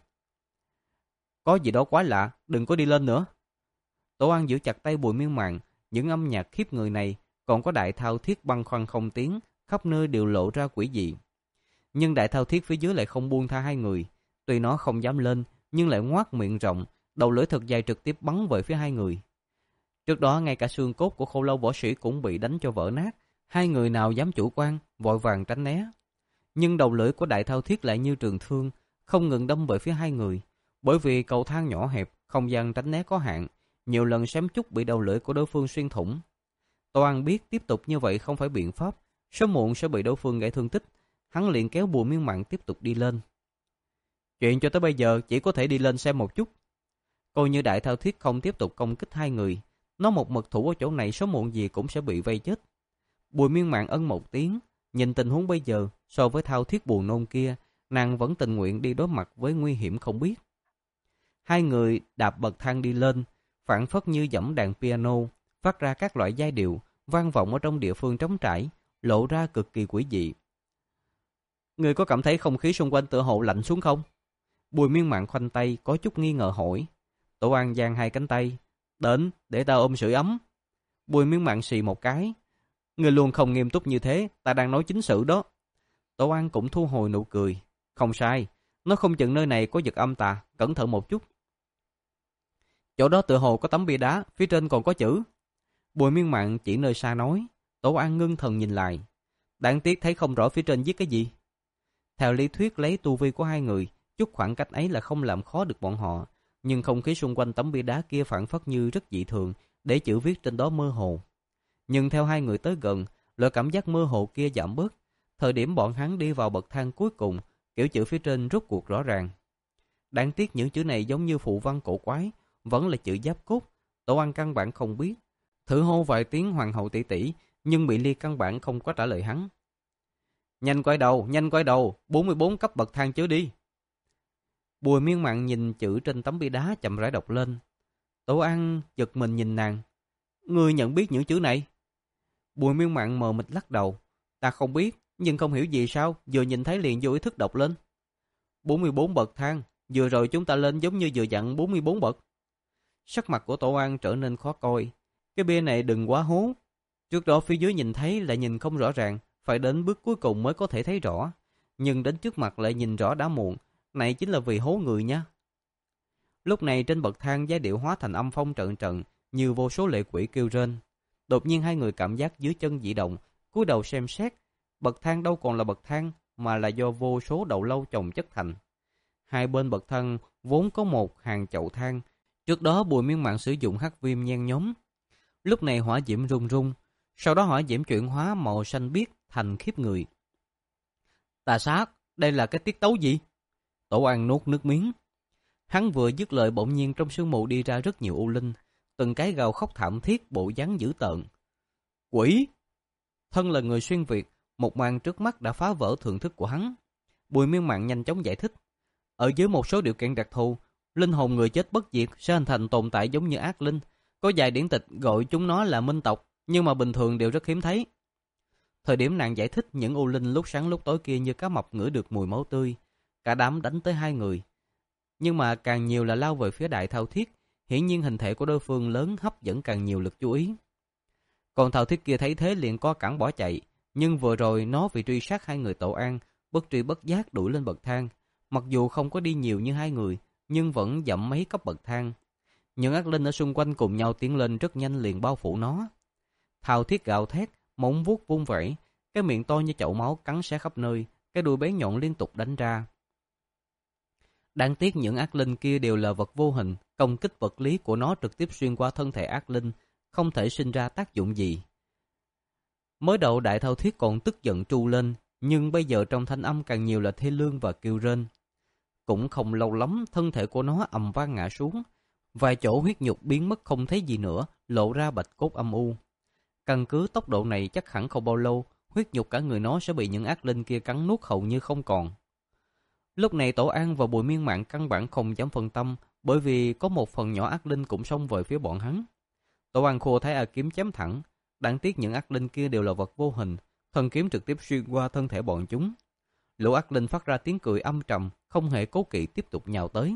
Có gì đó quá lạ, đừng có đi lên nữa. Tổ An giữ chặt tay Bùi Miên Mạn, những âm nhạc khiếp người này, còn có Đại Thao Thiết băng khoăn không tiếng, khắp nơi đều lộ ra quỷ dị. Nhưng Đại Thao Thiết phía dưới lại không buông tha hai người, tuy nó không dám lên, nhưng lại ngoác miệng rộng, đầu lưỡi thật dài trực tiếp bắn về phía hai người. Trước đó ngay cả xương cốt của Khô Lâu võ sĩ cũng bị đánh cho vỡ nát, hai người nào dám chủ quan, vội vàng tránh né. Nhưng đầu lưỡi của Đại Thao Thiết lại như trường thương, không ngừng đâm về phía hai người. Bởi vì cầu thang nhỏ hẹp, không gian tránh né có hạn, nhiều lần xém chút bị đầu lưỡi của đối phương xuyên thủng. Toan biết tiếp tục như vậy không phải biện pháp, sớm muộn sẽ bị đối phương gây thương tích. Hắn liền kéo Bùi Miên Mạn tiếp tục đi lên. Chuyện cho tới bây giờ chỉ có thể đi lên xem một chút. Coi như Đại Thao Thiết không tiếp tục công kích hai người, nó một mật thủ ở chỗ này sớm muộn gì cũng sẽ bị vây chết. Bùi Miên Mạn ân một tiếng, nhìn tình huống bây giờ so với Thao Thiết buồn nôn kia, nàng vẫn tình nguyện đi đối mặt với nguy hiểm không biết. Hai người đạp bậc thang đi lên, phảng phất như dẫm đàn piano, phát ra các loại giai điệu, vang vọng ở trong địa phương trống trải, lộ ra cực kỳ quỷ dị. Người có cảm thấy không khí xung quanh tựa hồ lạnh xuống không? Bùi Miên Mạn khoanh tay, có chút nghi ngờ hỏi. Tổ An giang hai cánh tay. Đến, để ta ôm sưởi ấm. Bùi Miên Mạn xì một cái. Người luôn không nghiêm túc như thế, ta đang nói chính sự đó. Tổ An cũng thu hồi nụ cười. Không sai, nó không chừng nơi này có vật âm tà, cẩn thận một chút. Chỗ đó tựa hồ có tấm bia đá, phía trên còn có chữ. Bùi Miên Mạn chỉ nơi xa nói. Tổ An ngưng thần nhìn lại. Đáng tiếc thấy không rõ phía trên viết cái gì. Theo lý thuyết lấy tu vi của hai người, chút khoảng cách ấy là không làm khó được bọn họ. Nhưng không khí xung quanh tấm bia đá kia phản phất như rất dị thường, để chữ viết trên đó mơ hồ. Nhưng theo hai người tới gần, loại cảm giác mơ hồ kia giảm bớt. Thời điểm bọn hắn đi vào bậc thang cuối cùng, kiểu chữ phía trên rốt cuộc rõ ràng. Đáng tiếc những chữ này giống như phụ văn cổ quái, vẫn là chữ giáp cốt. Tổ An căn bản không biết. Thử hô vài tiếng hoàng hậu tỷ tỷ, nhưng Mỹ Ly căn bản không có trả lời hắn. Nhanh quay đầu, nhanh quay đầu, bốn mươi bốn cấp bậc thang chứa đi. Bùi Miên Mạn nhìn chữ trên tấm bia đá chậm rãi đọc lên. Tổ An giật mình nhìn nàng. Ngươi nhận biết những chữ này? Bùi Miên Mạn mờ mịt lắc đầu. Ta không biết, nhưng không hiểu gì sao, vừa nhìn thấy liền vô ý thức đọc lên. bốn mươi bốn bậc thang, vừa rồi chúng ta lên giống như vừa dặn bốn mươi bốn bậc. Sắc mặt của Tổ An trở nên khó coi. Cái bia này đừng quá hố. Trước đó phía dưới nhìn thấy lại nhìn không rõ ràng, phải đến bước cuối cùng mới có thể thấy rõ. Nhưng đến trước mặt lại nhìn rõ đã muộn. Này chính là vì hố người nha. Lúc này trên bậc thang giai điệu hóa thành âm phong trận trận, như vô số lệ quỷ kêu rên. Đột nhiên hai người cảm giác dưới chân dị động, cúi đầu xem xét. Bậc thang đâu còn là bậc thang, mà là do vô số đầu lâu chồng chất thành. Hai bên bậc thang vốn có một hàng chậu than. Trước đó Bùi Miên Mạn sử dụng hắc viêm nhen nhóm. Lúc này hỏa diễm rung rung, Sau đó họ diễm chuyển hóa màu xanh biếc thành khiếp người. Tà sát, đây là cái tiết tấu gì? Tổ An nuốt nước miếng. Hắn vừa dứt lời bỗng nhiên trong sương mù đi ra rất nhiều u linh, từng cái gào khóc thảm thiết bộ dáng dữ tợn. Quỷ! Thân là người xuyên Việt, một màn trước mắt đã phá vỡ thưởng thức của hắn. Bùi Miên Mạn nhanh chóng giải thích. Ở dưới một số điều kiện đặc thù, linh hồn người chết bất diệt sẽ hình thành tồn tại giống như ác linh. Có vài điển tịch gọi chúng nó là minh tộc, nhưng mà bình thường đều rất hiếm thấy. Thời điểm nàng giải thích, những u linh lúc sáng lúc tối kia như cá mập ngửi được mùi máu tươi. Cả đám đánh tới hai người. Nhưng mà càng nhiều là lao về phía Đại Thao Thiết, hiển nhiên hình thể của đối phương lớn hấp dẫn càng nhiều lực chú ý. Còn Thao Thiết kia thấy thế liền co cẳng bỏ chạy, nhưng vừa rồi nó vì truy sát hai người Tổ An, bất tri bất giác đuổi lên bậc thang. Mặc dù không có đi nhiều như hai người, nhưng vẫn dậm mấy cấp bậc thang. Những ác linh ở xung quanh cùng nhau tiến lên rất nhanh liền bao phủ nó. Thao Thiết gào thét, móng vuốt vung vẩy, cái miệng to như chậu máu cắn xé khắp nơi, cái đuôi bé nhọn liên tục đánh ra. Đáng tiếc những ác linh kia đều là vật vô hình, công kích vật lý của nó trực tiếp xuyên qua thân thể ác linh, không thể sinh ra tác dụng gì. Mới đầu Đại Thao Thiết còn tức giận tru lên, nhưng bây giờ trong thanh âm càng nhiều là thê lương và kêu rên. Cũng không lâu lắm, thân thể của nó ầm vang ngã xuống, vài chỗ huyết nhục biến mất không thấy gì nữa, lộ ra bạch cốt âm u. Căn cứ tốc độ này chắc hẳn không bao lâu, huyết nhục cả người nó sẽ bị những ác linh kia cắn nuốt hầu như không còn. Lúc này Tổ An và Bùi Miên Mạn căn bản không dám phân tâm, bởi vì có một phần nhỏ ác linh cũng xông về phía bọn hắn. Tổ An khô thấy A kiếm chém thẳng, đáng tiếc những ác linh kia đều là vật vô hình, thần kiếm trực tiếp xuyên qua thân thể bọn chúng. Lũ ác linh phát ra tiếng cười âm trầm, không hề cố kỵ tiếp tục nhào tới.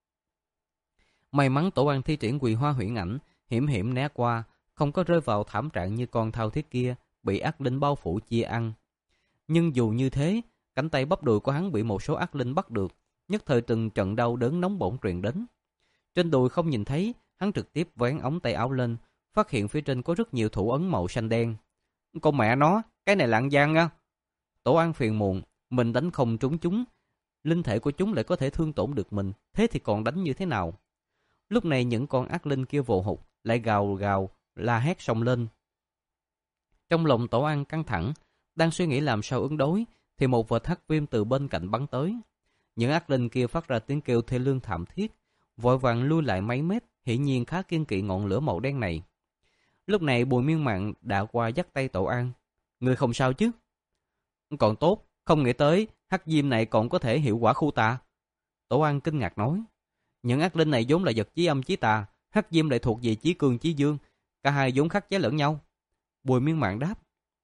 May mắn Tổ An thi triển Quỳ Hoa Huyễn Ảnh, hiểm hiểm né qua, không có rơi vào thảm trạng như con Thao Thiết kia, bị ác linh bao phủ chia ăn. Nhưng dù như thế, cánh tay bắp đùi của hắn bị một số ác linh bắt được, nhất thời từng trận đau đớn nóng bỏng truyền đến. Trên đùi không nhìn thấy, hắn trực tiếp vén ống tay áo lên, phát hiện phía trên có rất nhiều thủ ấn màu xanh đen. Con mẹ nó, cái này lạng giang á! Tổ An phiền muộn, mình đánh không trúng chúng, linh thể của chúng lại có thể thương tổn được mình, thế thì còn đánh như thế nào? Lúc này những con ác linh kia vồ hụt, lại gào gào, la hét xông lên. Trong lòng Tổ An căng thẳng, đang suy nghĩ làm sao ứng đối, thì một vệt hắc viêm từ bên cạnh bắn tới. Những ác linh kia phát ra tiếng kêu thê lương thảm thiết, vội vàng lui lại mấy mét, hiển nhiên khá kiên kỵ ngọn lửa màu đen này. Lúc này Bùi Miên Mạn đã qua dắt tay Tổ An. Người không sao chứ? Còn tốt, không nghĩ tới hắc diêm này còn có thể hiệu quả khu tà. Tổ An kinh ngạc nói. Những ác linh này vốn là vật chí âm chí tà, hắc diêm lại thuộc về chí cường chí dương, cả hai vốn khắc chế lẫn nhau. Bùi Miên Mạn đáp.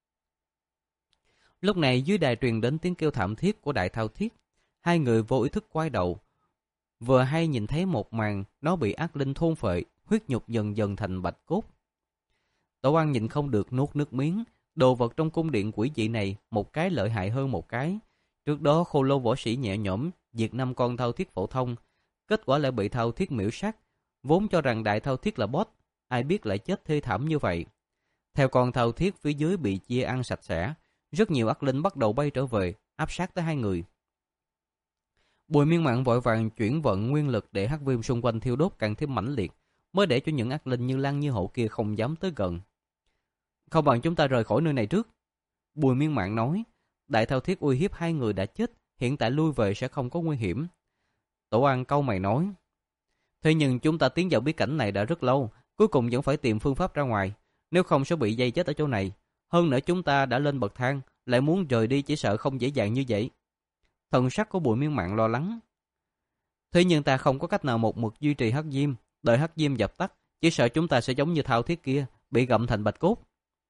Lúc này dưới đài truyền đến tiếng kêu thảm thiết của Đại Thao Thiết. Hai người vô ý thức quay đầu, vừa hay nhìn thấy một màn nó bị ác linh thôn phệ, huyết nhục dần dần thành bạch cốt. Tổ An nhìn không được nuốt nước miếng. Đồ vật trong cung điện quỷ dị này một cái lợi hại hơn một cái. Trước đó Khô Lâu võ sĩ nhẹ nhõm diệt năm con Thao Thiết phổ thông, kết quả lại bị Thao Thiết miễu sát. Vốn cho rằng Đại Thao Thiết là boss, ai biết lại chết thê thảm như vậy. Theo con Thao Thiết phía dưới bị chia ăn sạch sẽ, rất nhiều ác linh bắt đầu bay trở về, áp sát tới hai người. Bùi Miên Mạn vội vàng chuyển vận nguyên lực để hắc viêm xung quanh thiêu đốt càng thêm mãnh liệt, mới để cho những ác linh như Lan như Hổ kia không dám tới gần. Không bằng chúng ta rời khỏi nơi này trước. Bùi Miên Mạn nói. Đại Thao Thiết uy hiếp hai người đã chết, hiện tại lui về sẽ không có nguy hiểm. Tổ An cau mày nói. Thế nhưng chúng ta tiến vào bí cảnh này đã rất lâu, cuối cùng vẫn phải tìm phương pháp ra ngoài, nếu không sẽ bị dây chết ở chỗ này. Hơn nữa chúng ta đã lên bậc thang, lại muốn rời đi chỉ sợ không dễ dàng như vậy. Thần sắc của Bùi Miên Mạn lo lắng. Thế nhưng ta không có cách nào một mực duy trì hắc diêm, đợi hắc diêm dập tắt, chỉ sợ chúng ta sẽ giống như Thao Thiết kia, bị gặm thành bạch cốt.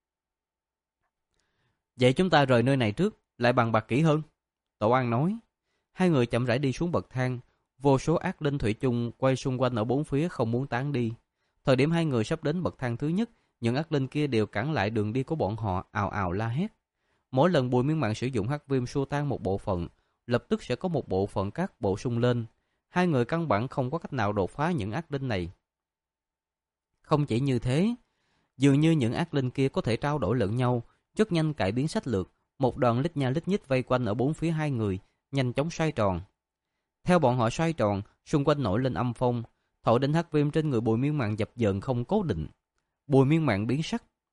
Vậy chúng ta rời nơi này trước, lại bàn bạc kỹ hơn. Tổ An nói. Hai người chậm rãi đi xuống bậc thang, vô số ác linh thủy chung quay xung quanh ở bốn phía không muốn tán đi. Thời điểm hai người sắp đến bậc thang thứ nhất, những ác linh kia đều cản lại đường đi của bọn họ, ào ào la hét. Mỗi lần Bùi Miên Mạn sử dụng hắc viêm xua tan một bộ phận, lập tức sẽ có một bộ phận khác bổ sung lên. Hai người căn bản không có cách nào đột phá những ác linh này. Không chỉ như thế, dường như những ác linh kia có thể trao đổi lẫn nhau, rất nhanh cải biến sách lược. Một đoàn lít nha lít nhít vây quanh ở bốn phía hai người, nhanh chóng xoay tròn. Theo bọn họ xoay tròn, xung quanh nổi lên âm phong, thổi đến hắc viêm trên người Bùi Miên Mạn dập dờn không cố định. Bùi Miên Mạn biến sắc.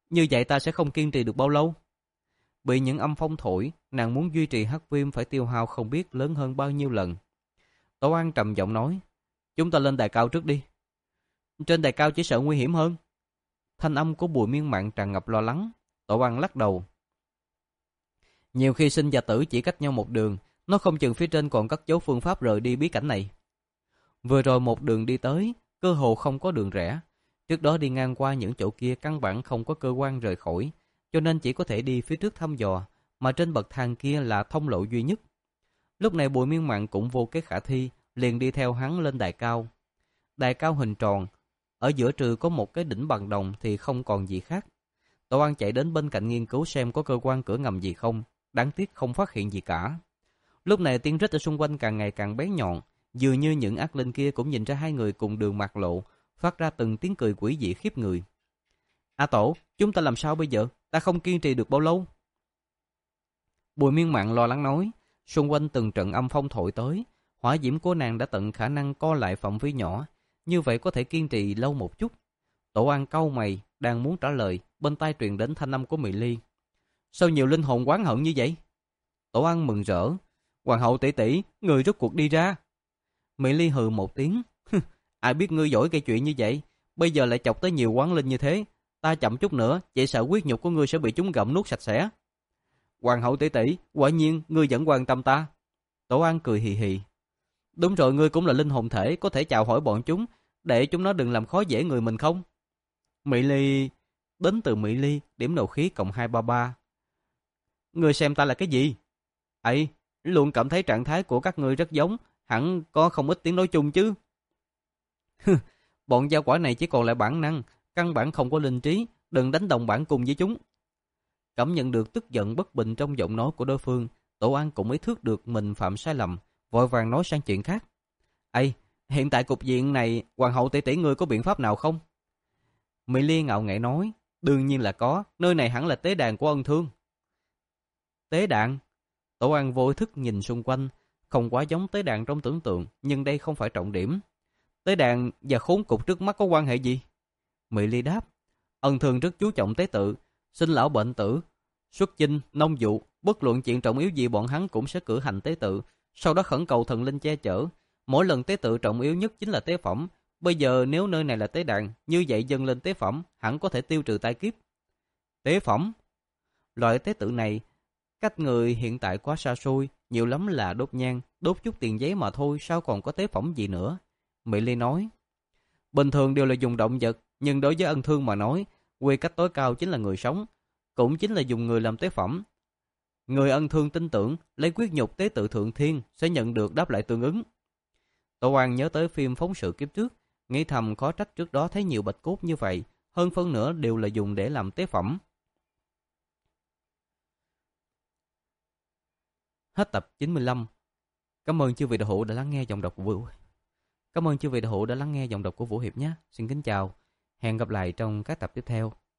Như vậy ta sẽ không kiên trì được bao lâu. Bị những âm phong thổi, nàng muốn duy trì hắc viêm phải tiêu hao không biết lớn hơn bao nhiêu lần. Tổ An trầm giọng nói, chúng ta lên đài cao trước đi. Trên đài cao chỉ sợ nguy hiểm hơn. Thanh âm của Bùi Miên Mạn tràn ngập lo lắng. Tổ An lắc đầu. Nhiều khi sinh và tử chỉ cách nhau một đường, nó không chừng phía trên còn cất giấu phương pháp rời đi bí cảnh này. Vừa rồi một đường đi tới, cơ hồ không có đường rẽ. Trước đó đi ngang qua những chỗ kia căn bản không có cơ quan rời khỏi, cho nên chỉ có thể đi phía trước thăm dò, mà trên bậc thang kia là thông lộ duy nhất. Lúc này Bùi Miên Mạn cũng vô kế khả thi, liền đi theo hắn lên đài cao. Đài cao hình tròn, ở giữa trừ có một cái đỉnh bằng đồng thì không còn gì khác. Tổ An chạy đến bên cạnh nghiên cứu xem có cơ quan cửa ngầm gì không, đáng tiếc không phát hiện gì cả. Lúc này tiếng rít ở xung quanh càng ngày càng bén nhọn, dường như những ác linh kia cũng nhìn ra hai người cùng đường mạt lộ, phát ra từng tiếng cười quỷ dị khiếp người. A Tổ, chúng ta làm sao bây giờ? Ta không kiên trì được bao lâu. Bùi Miên Mạn lo lắng nói, xung quanh từng trận âm phong thổi tới, hỏa diễm của nàng đã tận khả năng co lại phạm vi nhỏ, như vậy có thể kiên trì lâu một chút. Tổ An cau mày, đang muốn trả lời, bên tai truyền đến thanh âm của Mỹ Ly. Sao nhiều linh hồn oán hận như vậy? Tổ An mừng rỡ, Hoàng hậu tỷ tỷ, người rốt cuộc đi ra. Mỹ Ly hừ một tiếng, ai biết ngươi giỏi gây chuyện như vậy, bây giờ lại chọc tới nhiều oán linh như thế, ta chậm chút nữa, chỉ sợ huyết nhục của ngươi sẽ bị chúng gặm nuốt sạch sẽ. Hoàng hậu tỷ tỷ, quả nhiên ngươi vẫn quan tâm ta. Tổ An cười hì hì. Đúng rồi, ngươi cũng là linh hồn thể, có thể chào hỏi bọn chúng, để chúng nó đừng làm khó dễ người mình không? Mỹ Ly, đến từ Mỹ Ly, điểm nộ khí cộng hai ba ba. Ngươi xem ta là cái gì? Ấy, luôn cảm thấy trạng thái của các ngươi rất giống, hẳn có không ít tiếng nói chung chứ. Bọn gia quả này chỉ còn lại bản năng, căn bản không có linh trí, đừng đánh đồng bản cùng với chúng. Cảm nhận được tức giận bất bình trong giọng nói của đối phương, Tổ An cũng ý thức được mình phạm sai lầm, vội vàng nói sang chuyện khác. Ây, hiện tại cục diện này, Hoàng hậu tỷ tỷ ngươi có biện pháp nào không? Mỹ Ly ngạo nghễ nói, đương nhiên là có, nơi này hẳn là tế đàn của Ân Thương. Tế đàn? Tổ An vô ý thức nhìn xung quanh, không quá giống tế đàn trong tưởng tượng, nhưng đây không phải trọng điểm. Tế đàn và khốn cục trước mắt có quan hệ gì? Mỹ Ly đáp, Ân Thương rất chú trọng tế tự, sinh lão bệnh tử, xuất chinh, nông vụ, bất luận chuyện trọng yếu gì bọn hắn cũng sẽ cử hành tế tự, sau đó khẩn cầu thần linh che chở. Mỗi lần tế tự trọng yếu nhất chính là tế phẩm. Bây giờ nếu nơi này là tế đàn, như vậy dâng lên tế phẩm hẳn có thể tiêu trừ tai kiếp. Tế phẩm? Loại tế tự này, cách người hiện tại quá xa xôi, nhiều lắm là đốt nhang, đốt chút tiền giấy mà thôi, sao còn có tế phẩm gì nữa? Mỹ Ly nói, bình thường đều là dùng động vật, nhưng đối với Ân Thương mà nói, quy cách tối cao chính là người sống, cũng chính là dùng người làm tế phẩm. Người Ân Thương tin tưởng, lấy quyết nhục tế tự thượng thiên sẽ nhận được đáp lại tương ứng. Tổ An nhớ tới phim phóng sự kiếp trước, nghĩ thầm khó trách trước đó thấy nhiều bạch cốt như vậy, hơn phân nửa đều là dùng để làm tế phẩm. Hết tập chín mươi lăm. Cảm ơn chư vị đạo hữu đã lắng nghe giọng đọc của Vũ. Cảm ơn chư vị đạo hữu đã lắng nghe giọng đọc của Vũ Hiệp nhé. Xin kính chào. Hẹn gặp lại trong các tập tiếp theo.